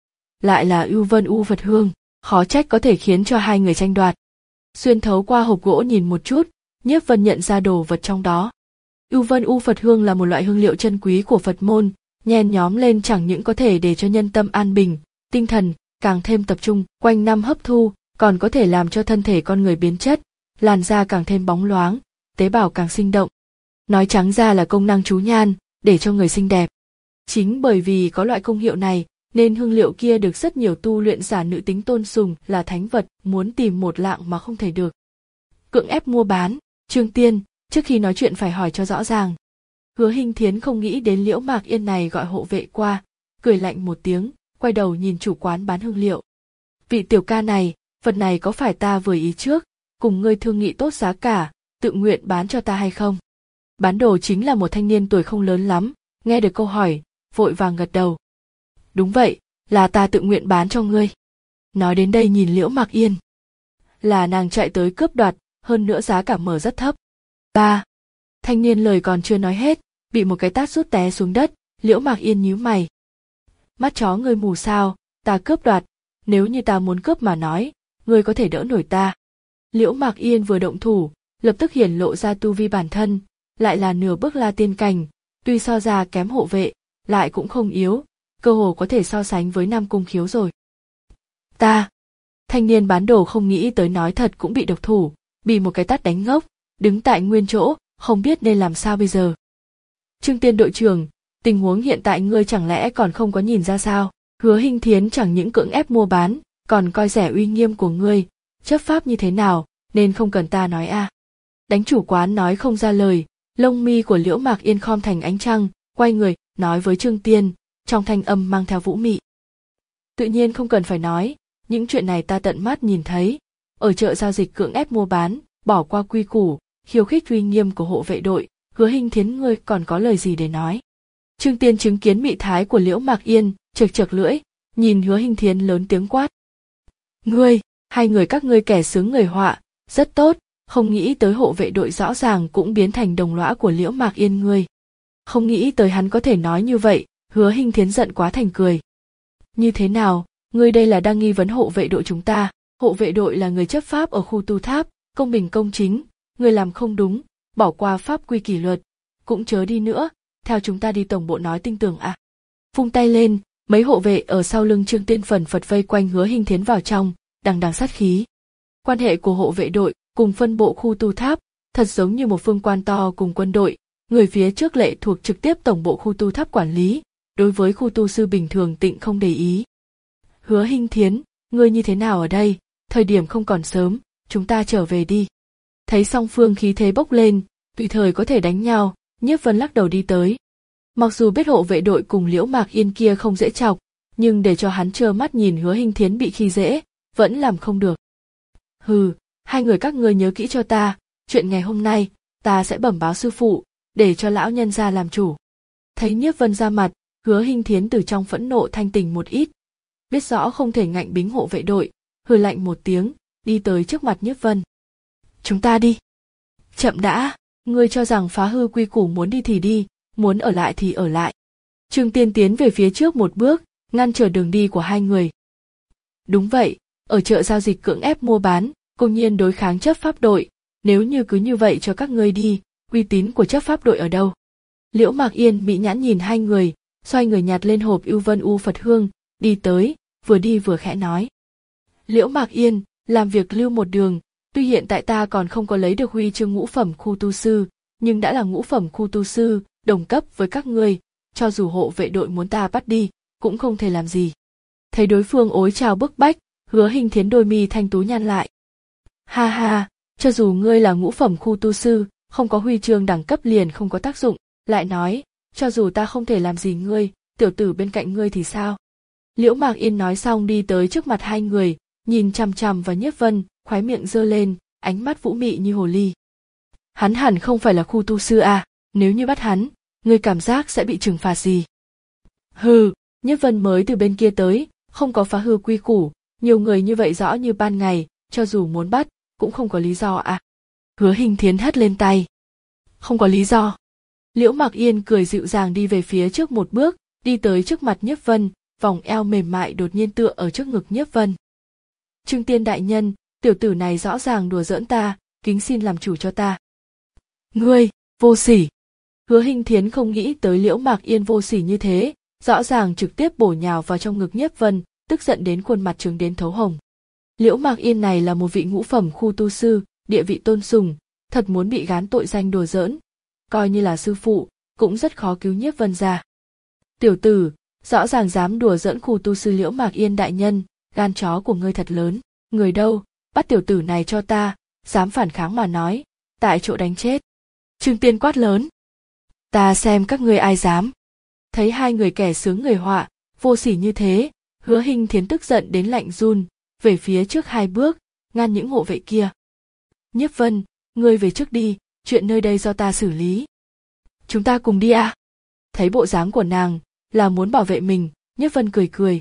Lại là Ưu Vân U Phật hương, khó trách có thể khiến cho hai người tranh đoạt. Xuyên thấu qua hộp gỗ nhìn một chút, Nhiếp Vân nhận ra đồ vật trong đó. Ưu Vân U Phật hương là một loại hương liệu chân quý của Phật môn, nhen nhóm lên chẳng những có thể để cho nhân tâm an bình, tinh thần càng thêm tập trung, quanh năm hấp thu, còn có thể làm cho thân thể con người biến chất, làn da càng thêm bóng loáng, tế bào càng sinh động. Nói trắng ra là công năng chú nhan, để cho người xinh đẹp. Chính bởi vì có loại công hiệu này, nên hương liệu kia được rất nhiều tu luyện giả nữ tính tôn sùng là thánh vật, muốn tìm một lạng mà không thể được. Cưỡng ép mua bán, Trương Tiên, trước khi nói chuyện phải hỏi cho rõ ràng. Hứa Hinh Thiến không nghĩ đến Liễu Mạc Yên này gọi hộ vệ qua, cười lạnh một tiếng, quay đầu nhìn chủ quán bán hương liệu. Vị tiểu ca này, vật này có phải ta vừa ý trước, cùng ngươi thương nghị tốt giá cả, tự nguyện bán cho ta hay không? Bán đồ chính là một thanh niên tuổi không lớn lắm, nghe được câu hỏi, vội vàng gật đầu. Đúng vậy, là ta tự nguyện bán cho ngươi. Nói đến đây nhìn Liễu Mạc Yên. Là nàng chạy tới cướp đoạt, hơn nữa giá cả mở rất thấp. Ba. Thanh niên lời còn chưa nói hết, bị một cái tát sút té xuống đất, Liễu Mạc Yên nhíu mày. Mắt chó ngươi mù sao, ta cướp đoạt, nếu như ta muốn cướp mà nói, ngươi có thể đỡ nổi ta. Liễu Mạc Yên vừa động thủ, lập tức hiển lộ ra tu vi bản thân, lại là nửa bước La Tiên cảnh, tuy so ra kém hộ vệ, lại cũng không yếu, cơ hồ có thể so sánh với Nam Cung Khiếu rồi. Ta, thanh niên bán đồ không nghĩ tới nói thật cũng bị độc thủ, bị một cái tát đánh ngốc, đứng tại nguyên chỗ, không biết nên làm sao bây giờ. Trương Tiên đội trưởng, tình huống hiện tại ngươi chẳng lẽ còn không có nhìn ra sao? Hứa Hinh Thiến chẳng những cưỡng ép mua bán, còn coi rẻ uy nghiêm của ngươi, chấp pháp như thế nào, nên không cần ta nói à. Đánh chủ quán nói không ra lời, lông mi của Liễu Mạc Yên khom thành ánh trăng, quay người, nói với Trương Tiên, trong thanh âm mang theo vũ mị. Tự nhiên không cần phải nói, những chuyện này ta tận mắt nhìn thấy, ở chợ giao dịch cưỡng ép mua bán, bỏ qua quy củ, khiêu khích uy nghiêm của hộ vệ đội, Hứa Hinh Thiến ngươi còn có lời gì để nói? Trương Tiên chứng kiến mị thái của Liễu Mạc Yên, chực chực lưỡi, nhìn Hứa Hinh Thiến lớn tiếng quát. Ngươi, hai người các ngươi kẻ sướng người họa, rất tốt, không nghĩ tới hộ vệ đội rõ ràng cũng biến thành đồng lõa của Liễu Mạc Yên ngươi. Không nghĩ tới hắn có thể nói như vậy, Hứa Hinh Thiến giận quá thành cười. Như thế nào, ngươi đây là đang nghi vấn hộ vệ đội chúng ta, hộ vệ đội là người chấp pháp ở khu tu tháp, công bình công chính, ngươi làm không đúng, bỏ qua pháp quy kỷ luật, cũng chớ đi nữa, theo chúng ta đi tổng bộ nói tinh tường à. Vung tay lên, mấy hộ vệ ở sau lưng Trương Tiên phần phật vây quanh Hứa Hinh Thiến vào trong, đằng đằng sát khí. Quan hệ của hộ vệ đội cùng phân bộ khu tu tháp, thật giống như một phương quan to cùng quân đội, người phía trước lệ thuộc trực tiếp tổng bộ khu tu tháp quản lý, đối với khu tu sư bình thường tịnh không để ý. Hứa Hinh Thiến, ngươi như thế nào ở đây, thời điểm không còn sớm, chúng ta trở về đi. Thấy song phương khí thế bốc lên, tùy thời có thể đánh nhau, Nhiếp Vân lắc đầu đi tới. Mặc dù biết hộ vệ đội cùng Liễu Mạc Yên kia không dễ chọc, nhưng để cho hắn trơ mắt nhìn Hứa Hinh Thiến bị khi dễ, vẫn làm không được. Hừ, hai người các ngươi nhớ kỹ cho ta, chuyện ngày hôm nay, ta sẽ bẩm báo sư phụ, để cho lão nhân ra làm chủ. Thấy Nhiếp Vân ra mặt, Hứa Hinh Thiến từ trong phẫn nộ thanh tỉnh một ít. Biết rõ không thể ngạnh bính hộ vệ đội, hừ lạnh một tiếng, đi tới trước mặt Nhiếp Vân. Chúng ta đi. Chậm đã, ngươi cho rằng phá hư quy củ muốn đi thì đi, muốn ở lại thì ở lại. Trương Tiên tiến về phía trước một bước, ngăn trở đường đi của hai người. Đúng vậy, ở chợ giao dịch cưỡng ép mua bán, công nhiên đối kháng chấp pháp đội, nếu như cứ như vậy cho các ngươi đi, uy tín của chấp pháp đội ở đâu? Liễu Mạc Yên mỹ nhãn nhìn hai người, xoay người nhặt lên hộp Ưu Vân U Phật hương, đi tới, vừa đi vừa khẽ nói. Liễu Mạc Yên, làm việc lưu một đường, tuy hiện tại ta còn không có lấy được huy chương ngũ phẩm khu tu sư, nhưng đã là ngũ phẩm khu tu sư, đồng cấp với các ngươi, cho dù hộ vệ đội muốn ta bắt đi, cũng không thể làm gì. Thấy đối phương ối chào bức bách, Hứa Hinh Thiến đôi mi thanh tú nhăn lại. Ha ha, cho dù ngươi là ngũ phẩm khu tu sư, không có huy chương đẳng cấp liền không có tác dụng, lại nói, cho dù ta không thể làm gì ngươi, tiểu tử bên cạnh ngươi thì sao? Liễu Mạc Yên nói xong đi tới trước mặt hai người, nhìn chằm chằm vào Nhiếp Vân, khóe miệng giơ lên, ánh mắt vũ mị như hồ ly. Hắn hẳn không phải là khu tu sư à, nếu như bắt hắn, ngươi cảm giác sẽ bị trừng phạt gì? Hừ, Nhiếp Vân mới từ bên kia tới, không có phá hư quy củ, nhiều người như vậy rõ như ban ngày, cho dù muốn bắt, cũng không có lý do à. Hứa Hinh Thiến hất lên tay. Không có lý do. Liễu Mạc Yên cười dịu dàng đi về phía trước một bước, đi tới trước mặt Nhiếp Vân, vòng eo mềm mại đột nhiên tựa ở trước ngực Nhiếp Vân. Trương Tiên đại nhân, tiểu tử này rõ ràng đùa giỡn ta, kính xin làm chủ cho ta. Ngươi, vô sỉ. Hứa Hinh Thiến không nghĩ tới Liễu Mạc Yên vô sỉ như thế, rõ ràng trực tiếp bổ nhào vào trong ngực Nhiếp Vân, tức giận đến khuôn mặt trướng đến thấu hồng. Liễu Mạc Yên này là một vị ngũ phẩm khu tu sư, địa vị tôn sùng, thật muốn bị gán tội danh đùa giỡn, coi như là sư phụ, cũng rất khó cứu Nhiếp Vân ra. Tiểu tử, rõ ràng dám đùa giỡn khu tu sư Liễu Mạc Yên đại nhân, gan chó của ngươi thật lớn, người đâu, bắt tiểu tử này cho ta, dám phản kháng mà nói, tại chỗ đánh chết. Trương Tiên quát lớn. Ta xem các ngươi ai dám. Thấy hai người kẻ sướng người họa, vô sỉ như thế, Hứa Hinh Thiến tức giận đến lạnh run, về phía trước hai bước, ngăn những hộ vệ kia. Nhiếp Vân, ngươi về trước đi, chuyện nơi đây do ta xử lý. Chúng ta cùng đi à? Thấy bộ dáng của nàng, là muốn bảo vệ mình, Nhiếp Vân cười cười.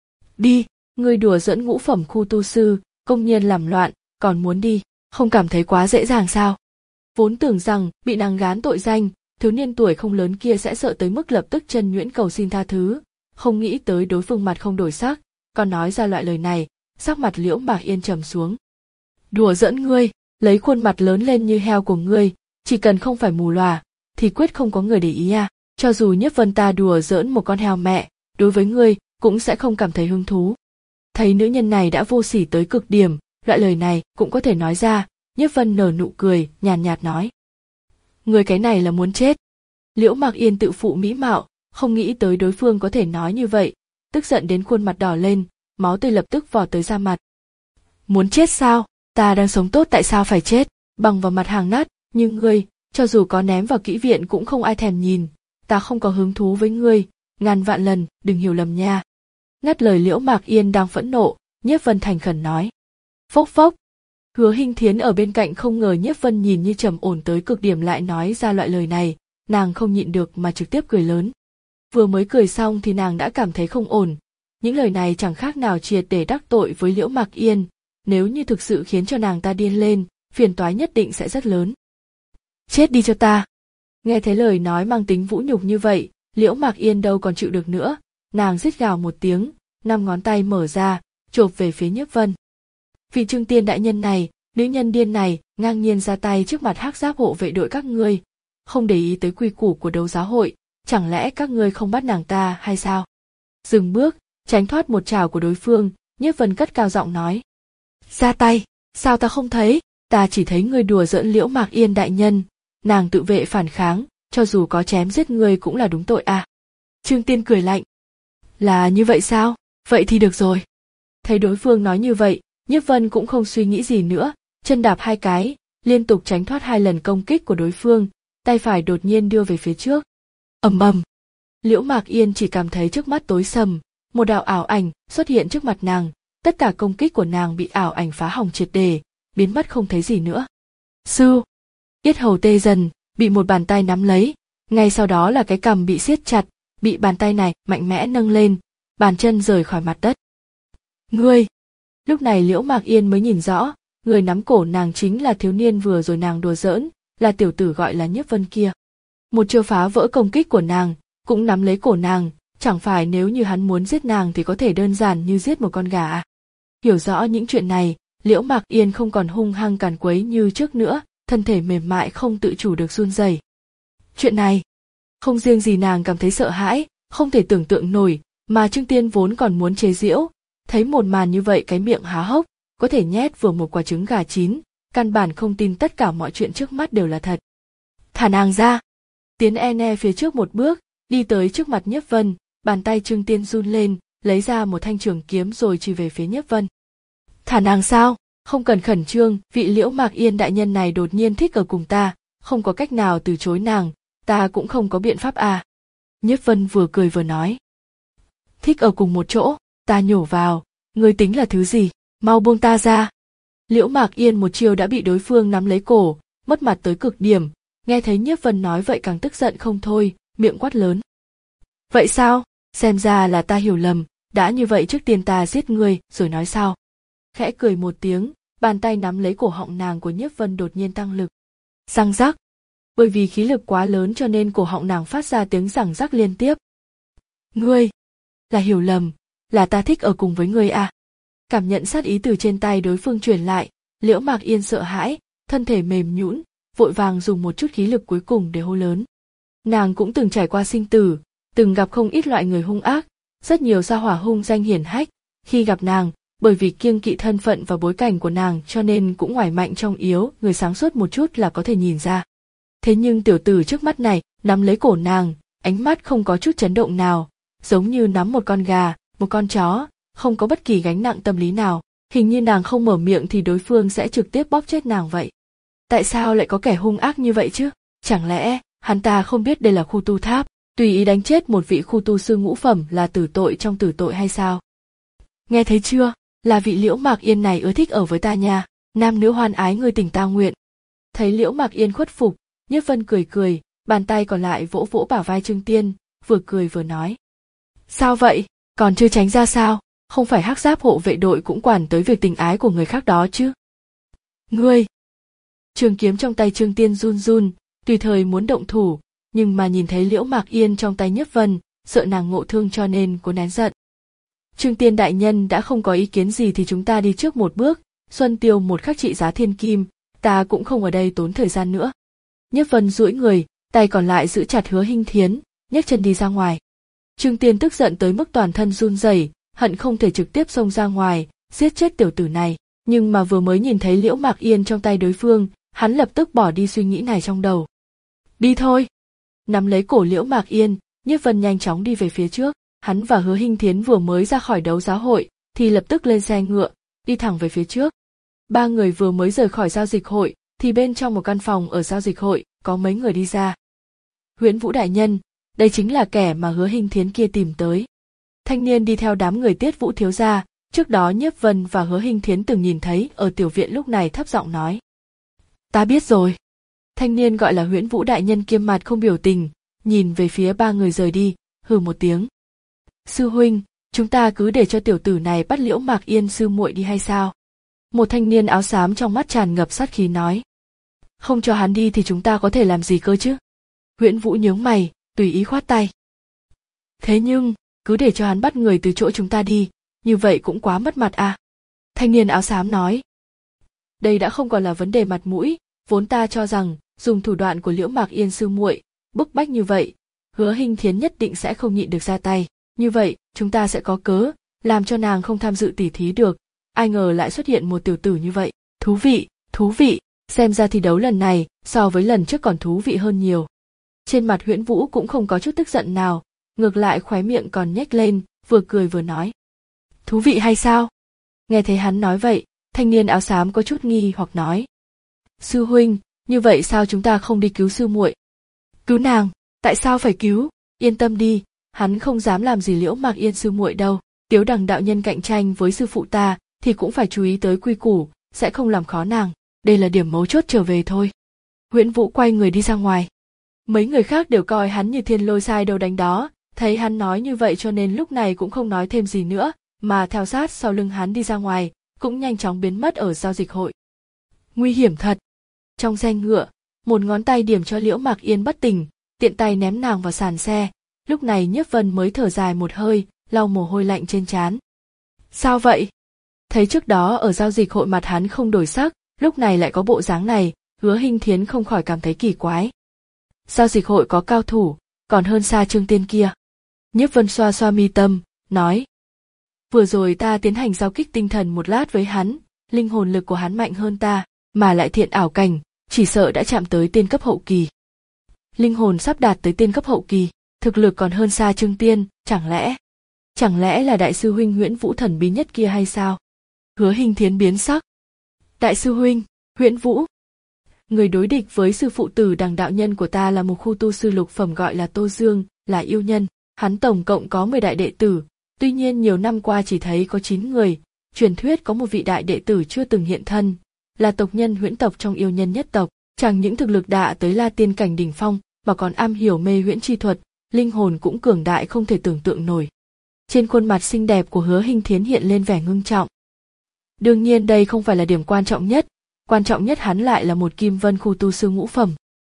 Đi, ngươi đùa giỡn ngũ phẩm khu tu sư, công nhiên làm loạn, còn muốn đi, không cảm thấy quá dễ dàng sao? Vốn tưởng rằng bị nàng gán tội danh, thiếu niên tuổi không lớn kia sẽ sợ tới mức lập tức chân nhuyễn cầu xin tha thứ, không nghĩ tới đối phương mặt không đổi sắc, còn nói ra loại lời này, sắc mặt Liễu Mạc Yên trầm xuống. Đùa giỡn ngươi, lấy khuôn mặt lớn lên như heo của ngươi, chỉ cần không phải mù lòa, thì quyết không có người để ý à, cho dù Nhiếp Vân ta đùa giỡn một con heo mẹ, đối với ngươi cũng sẽ không cảm thấy hứng thú. Thấy nữ nhân này đã vô sỉ tới cực điểm, loại lời này cũng có thể nói ra, Nhiếp Vân nở nụ cười, nhàn nhạt nói. Ngươi cái này là muốn chết. Liễu Mạc Yên tự phụ mỹ mạo, không nghĩ tới đối phương có thể nói như vậy, tức giận đến khuôn mặt đỏ lên, máu tươi lập tức vò tới da mặt. Muốn chết sao? Ta đang sống tốt tại sao phải chết? Bằng vào mặt hàng nát, nhưng ngươi, cho dù có ném vào kỹ viện cũng không ai thèm nhìn, ta không có hứng thú với ngươi, ngàn vạn lần, đừng hiểu lầm nha. Ngắt lời Liễu Mạc Yên đang phẫn nộ, Nhiếp Vân thành khẩn nói. Phốc phốc. Hứa Hinh Thiến ở bên cạnh không ngờ Nhiếp Vân nhìn như trầm ổn tới cực điểm lại nói ra loại lời này, nàng không nhịn được mà trực tiếp cười lớn. Vừa mới cười xong thì nàng đã cảm thấy không ổn, những lời này chẳng khác nào triệt để đắc tội với Liễu Mạc Yên, nếu như thực sự khiến cho nàng ta điên lên, phiền toái nhất định sẽ rất lớn. Chết đi cho ta. Nghe thấy lời nói mang tính vũ nhục như vậy, Liễu Mạc Yên đâu còn chịu được nữa, nàng rít gào một tiếng, năm ngón tay mở ra, chộp về phía Nhiếp Vân. Vị Trương Tiên đại nhân này, nữ nhân điên này, ngang nhiên ra tay trước mặt hắc giáp hộ vệ đội các ngươi, không để ý tới quy củ của đấu giáo hội, chẳng lẽ các ngươi không bắt nàng ta hay sao? Dừng bước, tránh thoát một trảo của đối phương, Nhiếp Vân cất cao giọng nói. Ra tay, sao ta không thấy, ta chỉ thấy ngươi đùa giỡn Liễu Mạc Yên đại nhân, nàng tự vệ phản kháng, cho dù có chém giết ngươi cũng là đúng tội à. Trương Tiên cười lạnh. Là như vậy sao? Vậy thì được rồi. Thấy đối phương nói như vậy, Nhiếp Vân cũng không suy nghĩ gì nữa, chân đạp hai cái, liên tục tránh thoát hai lần công kích của đối phương, tay phải đột nhiên đưa về phía trước. Ầm ầm. Liễu Mạc Yên chỉ cảm thấy trước mắt tối sầm, một đạo ảo ảnh xuất hiện trước mặt nàng, tất cả công kích của nàng bị ảo ảnh phá hỏng triệt để, biến mất không thấy gì nữa. Sư, yết hầu tê dần, bị một bàn tay nắm lấy, ngay sau đó là cái cằm bị siết chặt, bị bàn tay này mạnh mẽ nâng lên, bàn chân rời khỏi mặt đất. Ngươi! Lúc này Liễu Mạc Yên mới nhìn rõ, người nắm cổ nàng chính là thiếu niên vừa rồi nàng đùa giỡn, là tiểu tử gọi là Nhiếp Vân kia. Một chiêu phá vỡ công kích của nàng, cũng nắm lấy cổ nàng, chẳng phải nếu như hắn muốn giết nàng thì có thể đơn giản như giết một con gà à. Hiểu rõ những chuyện này, Liễu Mạc Yên không còn hung hăng càn quấy như trước nữa, thân thể mềm mại không tự chủ được run rẩy. Chuyện này, không riêng gì nàng cảm thấy sợ hãi, không thể tưởng tượng nổi, mà Trương Tiên vốn còn muốn chế giễu, Thấy một màn như vậy cái miệng há hốc, có thể nhét vừa một quả trứng gà chín, căn bản không tin tất cả mọi chuyện trước mắt đều là thật. Thả nàng ra. Tiến e ne phía trước một bước, đi tới trước mặt Nhiếp Vân, bàn tay Trương Tiên run lên, lấy ra một thanh trường kiếm rồi chỉ về phía Nhiếp Vân. Thả nàng sao? Không cần khẩn trương, vị Liễu Mạc Yên đại nhân này đột nhiên thích ở cùng ta, không có cách nào từ chối nàng, ta cũng không có biện pháp à. Nhiếp Vân vừa cười vừa nói. Thích ở cùng một chỗ, ta nhổ vào, ngươi tính là thứ gì, mau buông ta ra. Liễu Mạc Yên một chiều đã bị đối phương nắm lấy cổ, mất mặt tới cực điểm, nghe thấy Nhiếp Vân nói vậy càng tức giận không thôi, miệng quát lớn. Vậy sao, xem ra là ta hiểu lầm, đã như vậy trước tiên ta giết ngươi rồi nói sao. Khẽ cười một tiếng, bàn tay nắm lấy cổ họng nàng của Nhiếp Vân đột nhiên tăng lực. Răng rắc. Bởi vì khí lực quá lớn cho nên cổ họng nàng phát ra tiếng răng rắc liên tiếp. Ngươi, là hiểu lầm, là ta thích ở cùng với ngươi à. Cảm nhận sát ý từ trên tay đối phương truyền lại, Liễu Mạc Yên sợ hãi, thân thể mềm nhũn, vội vàng dùng một chút khí lực cuối cùng để hô lớn. Nàng cũng từng trải qua sinh tử, từng gặp không ít loại người hung ác, rất nhiều gia hỏa hung danh hiển hách, khi gặp nàng, bởi vì kiêng kỵ thân phận và bối cảnh của nàng cho nên cũng ngoài mạnh trong yếu, người sáng suốt một chút là có thể nhìn ra. Thế nhưng tiểu tử trước mắt này, nắm lấy cổ nàng, ánh mắt không có chút chấn động nào, giống như nắm một con gà, một con chó, không có bất kỳ gánh nặng tâm lý nào, hình như nàng không mở miệng thì đối phương sẽ trực tiếp bóp chết nàng vậy. Tại sao lại có kẻ hung ác như vậy chứ? Chẳng lẽ, hắn ta không biết đây là khu tu tháp, tùy ý đánh chết một vị khu tu sư ngũ phẩm là tử tội trong tử tội hay sao? Nghe thấy chưa? Là vị Liễu Mạc Yên này ưa thích ở với ta nha, nam nữ hoan ái người tình ta nguyện. Thấy Liễu Mạc Yên khuất phục, Nhiếp Vân cười cười, bàn tay còn lại vỗ vỗ bả vai Trương Tiên, vừa cười vừa nói. Sao vậy, còn chưa tránh ra sao, không phải hắc giáp hộ vệ đội cũng quản tới việc tình ái của người khác đó chứ? Ngươi! Trường kiếm trong tay Trương Tiên run run, tùy thời muốn động thủ, nhưng mà nhìn thấy Liễu Mạc Yên trong tay Nhiếp Vân, sợ nàng ngộ thương cho nên cố nén giận. Trương Tiên đại nhân đã không có ý kiến gì thì chúng ta đi trước một bước, Xuân Tiêu một khắc trị giá thiên kim, ta cũng không ở đây tốn thời gian nữa. Nhiếp Vân duỗi người, tay còn lại giữ chặt Hứa Hinh Thiến, nhấc chân đi ra ngoài. Trương Tiên tức giận tới mức toàn thân run rẩy, hận không thể trực tiếp xông ra ngoài, giết chết tiểu tử này, nhưng mà vừa mới nhìn thấy Liễu Mạc Yên trong tay đối phương, hắn lập tức bỏ đi suy nghĩ này trong đầu. Đi thôi. Nắm lấy cổ Liễu Mạc Yên, Nhiếp Vân nhanh chóng đi về phía trước. Hắn và Hứa Hinh Thiến vừa mới ra khỏi đấu giá hội, thì lập tức lên xe ngựa, đi thẳng về phía trước. Ba người vừa mới rời khỏi giao dịch hội, thì bên trong một căn phòng ở giao dịch hội, có mấy người đi ra. Huyễn Vũ đại nhân, đây chính là kẻ mà Hứa Hinh Thiến kia tìm tới. Thanh niên đi theo đám người Tiết Vũ thiếu gia, trước đó Nhiếp Vân và Hứa Hinh Thiến từng nhìn thấy ở tiểu viện lúc này thấp giọng nói. Ta biết rồi. Thanh niên gọi là Huyễn Vũ đại nhân kiêm mặt không biểu tình, nhìn về phía ba người rời đi, hừ một tiếng. Sư huynh, chúng ta cứ để cho tiểu tử này bắt Liễu Mạc Yên sư muội đi hay sao? Một thanh niên áo xám trong mắt tràn ngập sát khí nói. Không cho hắn đi thì chúng ta có thể làm gì cơ chứ? Huyễn Vũ nhướng mày, tùy ý khoát tay. Thế nhưng, cứ để cho hắn bắt người từ chỗ chúng ta đi, như vậy cũng quá mất mặt à? Thanh niên áo xám nói. Đây đã không còn là vấn đề mặt mũi, vốn ta cho rằng, dùng thủ đoạn của Liễu Mạc Yên sư muội, bức bách như vậy, Hứa Hinh Thiến nhất định sẽ không nhịn được ra tay. Như vậy, chúng ta sẽ có cớ, làm cho nàng không tham dự tỉ thí được, ai ngờ lại xuất hiện một tiểu tử như vậy, thú vị, thú vị, xem ra thi đấu lần này, so với lần trước còn thú vị hơn nhiều. Trên mặt Huyễn Vũ cũng không có chút tức giận nào, ngược lại khóe miệng còn nhếch lên, vừa cười vừa nói. Thú vị hay sao? Nghe thấy hắn nói vậy, thanh niên áo xám có chút nghi hoặc nói. Sư huynh, như vậy sao chúng ta không đi cứu sư muội? Cứu nàng, tại sao phải cứu? Yên tâm đi. Hắn không dám làm gì Liễu Mạc Yên sư muội đâu, Tiếu Đằng đạo nhân cạnh tranh với sư phụ ta thì cũng phải chú ý tới quy củ, sẽ không làm khó nàng, đây là điểm mấu chốt trở về thôi. Huyễn Vũ quay người đi ra ngoài. Mấy người khác đều coi hắn như thiên lôi sai đâu đánh đó, thấy hắn nói như vậy cho nên lúc này cũng không nói thêm gì nữa, mà theo sát sau lưng hắn đi ra ngoài, cũng nhanh chóng biến mất ở giao dịch hội. Nguy hiểm thật. Trong xe ngựa, một ngón tay điểm cho Liễu Mạc Yên bất tỉnh, tiện tay ném nàng vào sàn xe. Lúc này Nhiếp Vân mới thở dài một hơi, lau mồ hôi lạnh trên trán. Sao vậy? Thấy trước đó ở giao dịch hội mặt hắn không đổi sắc, lúc này lại có bộ dáng này, Hứa Hinh Thiến không khỏi cảm thấy kỳ quái. Giao dịch hội có cao thủ, còn hơn xa Trương Tiên kia. Nhiếp Vân xoa xoa mi tâm, nói. Vừa rồi ta tiến hành giao kích tinh thần một lát với hắn, linh hồn lực của hắn mạnh hơn ta, mà lại thiện ảo cảnh, chỉ sợ đã chạm tới tiên cấp hậu kỳ. Linh hồn sắp đạt tới tiên cấp hậu kỳ, thực lực còn hơn xa Trương Tiên, chẳng lẽ... Chẳng lẽ là đại sư huynh Huyễn Vũ thần bí nhất kia hay sao? Hứa Hinh Thiến biến sắc. Đại sư huynh, Huyễn Vũ. Người đối địch với sư phụ Tử Đằng đạo nhân của ta là một khu tu sư lục phẩm gọi là Tô Dương, là yêu nhân. Hắn tổng cộng có mười đại đệ tử, tuy nhiên nhiều năm qua chỉ thấy có chín người. Truyền thuyết có một vị đại đệ tử chưa từng hiện thân, là tộc nhân Huyễn tộc trong yêu nhân nhất tộc. Chẳng những thực lực đạ tới La Tiên cảnh đỉnh phong, mà còn am hiểu mê huyễn chi thuật, linh hồn cũng cường đại không thể tưởng tượng nổi. Trên khuôn mặt xinh đẹp của Hứa Hinh Thiến hiện lên vẻ ngưng trọng. Đương nhiên đây không phải là điểm quan trọng nhất, quan trọng nhất hắn lại là một Kim Vân khu tu sư ngũ phẩm.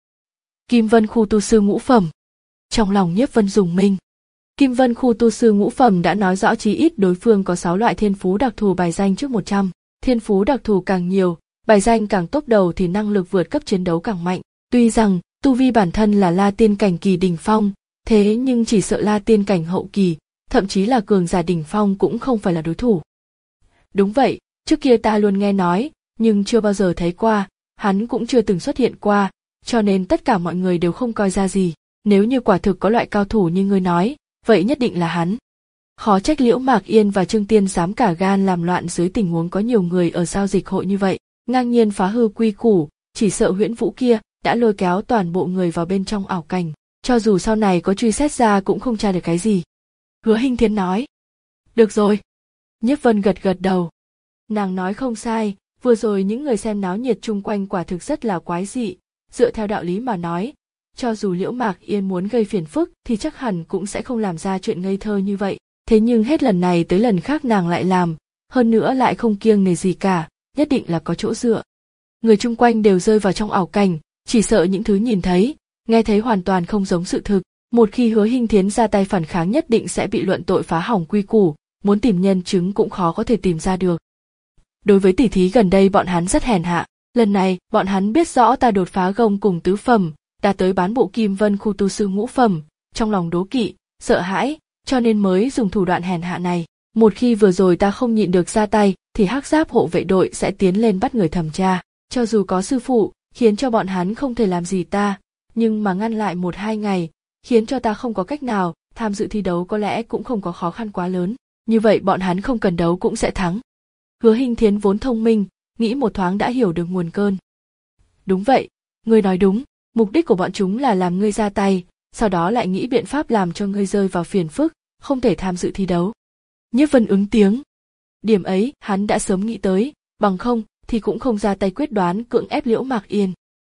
Kim Vân khu tu sư ngũ phẩm. Trong lòng Nhiếp Vân rùng mình. Kim Vân khu tu sư ngũ phẩm đã nói rõ chí ít đối phương có sáu loại thiên phú đặc thù bài danh trước một trăm. Thiên phú đặc thù càng nhiều, bài danh càng tốt đầu thì năng lực vượt cấp chiến đấu càng mạnh. Tuy rằng tu vi bản thân là La Tiên cảnh kỳ đỉnh phong, thế nhưng chỉ sợ La Tiên cảnh hậu kỳ, thậm chí là cường giả đỉnh phong cũng không phải là đối thủ. Đúng vậy, trước kia ta luôn nghe nói, nhưng chưa bao giờ thấy qua, hắn cũng chưa từng xuất hiện qua, cho nên tất cả mọi người đều không coi ra gì. Nếu như quả thực có loại cao thủ như ngươi nói, vậy nhất định là hắn. Khó trách Liễu Mạc Yên và Trương Tiên dám cả gan làm loạn dưới tình huống có nhiều người ở giao dịch hội như vậy, ngang nhiên phá hư quy củ, chỉ sợ Huyễn Vũ kia đã lôi kéo toàn bộ người vào bên trong ảo cảnh, cho dù sau này có truy xét ra cũng không tra được cái gì. Hứa Hinh Thiến nói. Được rồi. Nhiếp Vân gật gật đầu. Nàng nói không sai, vừa rồi những người xem náo nhiệt chung quanh quả thực rất là quái dị, dựa theo đạo lý mà nói, cho dù Liễu Mạc Yên muốn gây phiền phức thì chắc hẳn cũng sẽ không làm ra chuyện ngây thơ như vậy, thế nhưng hết lần này tới lần khác nàng lại làm, hơn nữa lại không kiêng nể gì cả, nhất định là có chỗ dựa. Người chung quanh đều rơi vào trong ảo cảnh, chỉ sợ những thứ nhìn thấy, nghe thấy hoàn toàn không giống sự thực. Một khi Hứa Hinh Thiến ra tay phản kháng nhất định sẽ bị luận tội phá hỏng quy củ, muốn tìm nhân chứng cũng khó có thể tìm ra được. Đối với tỷ thí gần đây bọn hắn rất hèn hạ, lần này bọn hắn biết rõ ta đột phá gông cùng tứ phẩm, đạt tới bán bộ Kim Vân khu tu sư ngũ phẩm, trong lòng đố kỵ, sợ hãi, cho nên mới dùng thủ đoạn hèn hạ này. Một khi vừa rồi ta không nhịn được ra tay, thì Hắc Giáp hộ vệ đội sẽ tiến lên bắt người thẩm tra. Cho dù có sư phụ, khiến cho bọn hắn không thể làm gì ta, nhưng mà ngăn lại một hai ngày, khiến cho ta không có cách nào, tham dự thi đấu có lẽ cũng không có khó khăn quá lớn. Như vậy bọn hắn không cần đấu cũng sẽ thắng. Hứa Hinh Thiến vốn thông minh, nghĩ một thoáng đã hiểu được nguồn cơn. Đúng vậy, ngươi nói đúng, mục đích của bọn chúng là làm ngươi ra tay, sau đó lại nghĩ biện pháp làm cho ngươi rơi vào phiền phức, không thể tham dự thi đấu. Nhiếp Vân ứng tiếng. Điểm ấy hắn đã sớm nghĩ tới, bằng không thì cũng không ra tay quyết đoán cưỡng ép Liễu Mạc Yên.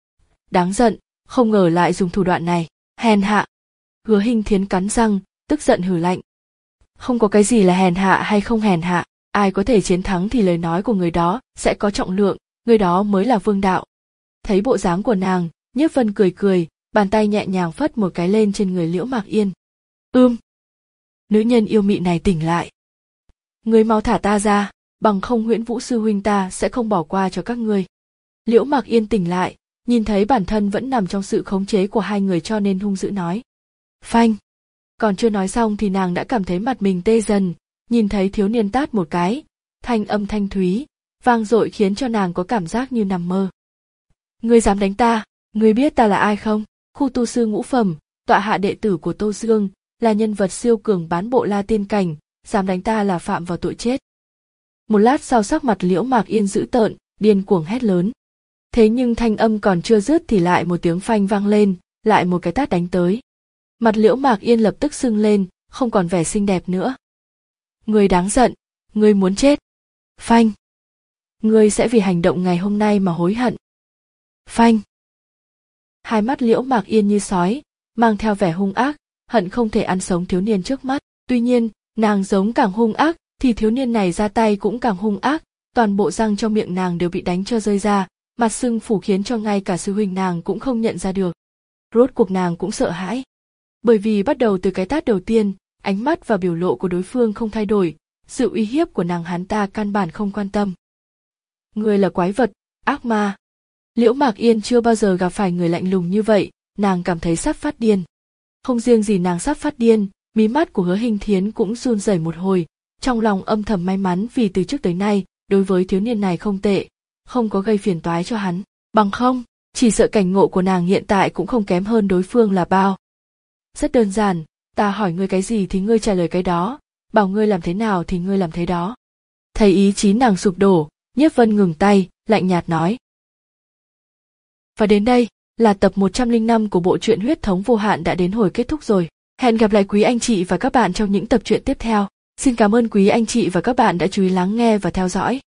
Đáng giận, không ngờ lại dùng thủ đoạn này, hèn hạ. Hứa Hinh Thiến cắn răng, tức giận hừ lạnh. Không có cái gì là hèn hạ hay không hèn hạ, ai có thể chiến thắng thì lời nói của người đó sẽ có trọng lượng, người đó mới là vương đạo. Thấy bộ dáng của nàng, Nhiếp Vân cười cười, bàn tay nhẹ nhàng phất một cái lên trên người Liễu Mạc Yên. Ưm. Nữ nhân yêu mị này tỉnh lại. Ngươi mau thả ta ra, bằng không Huyễn Vũ sư huynh ta sẽ không bỏ qua cho các ngươi. Liễu Mạc Yên tỉnh lại, nhìn thấy bản thân vẫn nằm trong sự khống chế của hai người cho nên hung dữ nói. Phanh. Còn chưa nói xong thì nàng đã cảm thấy mặt mình tê dần, nhìn thấy thiếu niên tát một cái, thanh âm thanh thúy, vang dội khiến cho nàng có cảm giác như nằm mơ. Ngươi dám đánh ta, ngươi biết ta là ai không? Khu tu sư ngũ phẩm, tọa hạ đệ tử của Tô Dương, là nhân vật siêu cường bán bộ La Tiên cảnh, dám đánh ta là phạm vào tội chết. Một lát sau sắc mặt Liễu Mạc Yên dữ tợn, điên cuồng hét lớn. Thế nhưng thanh âm còn chưa dứt thì lại một tiếng phanh vang lên, lại một cái tát đánh tới. Mặt Liễu Mạc Yên lập tức sưng lên, không còn vẻ xinh đẹp nữa. Ngươi đáng giận, ngươi muốn chết. Phanh. Ngươi sẽ vì hành động ngày hôm nay mà hối hận. Phanh. Hai mắt Liễu Mạc Yên như sói, mang theo vẻ hung ác, hận không thể ăn sống thiếu niên trước mắt. Tuy nhiên, nàng giống càng hung ác, thì thiếu niên này ra tay cũng càng hung ác, toàn bộ răng trong miệng nàng đều bị đánh cho rơi ra, mặt sưng phủ khiến cho ngay cả sư huynh nàng cũng không nhận ra được. Rốt cuộc nàng cũng sợ hãi. Bởi vì bắt đầu từ cái tát đầu tiên, ánh mắt và biểu lộ của đối phương không thay đổi, sự uy hiếp của nàng hắn ta căn bản không quan tâm. Ngươi là quái vật, ác ma. Liễu Mạc Yên chưa bao giờ gặp phải người lạnh lùng như vậy, nàng cảm thấy sắp phát điên. Không riêng gì nàng sắp phát điên, mí mắt của Hứa Hinh Thiến cũng run rẩy một hồi, trong lòng âm thầm may mắn vì từ trước tới nay, đối với thiếu niên này không tệ, không có gây phiền toái cho hắn, bằng không, chỉ sợ cảnh ngộ của nàng hiện tại cũng không kém hơn đối phương là bao. Rất đơn giản, ta hỏi ngươi cái gì thì ngươi trả lời cái đó, bảo ngươi làm thế nào thì ngươi làm thế đó. Thấy ý chí nàng sụp đổ, Nhiếp Vân ngừng tay, lạnh nhạt nói. Và đến đây, là tập một trăm lẻ năm của bộ truyện Huyết thống vô hạn đã đến hồi kết thúc rồi. Hẹn gặp lại quý anh chị và các bạn trong những tập truyện tiếp theo. Xin cảm ơn quý anh chị và các bạn đã chú ý lắng nghe và theo dõi.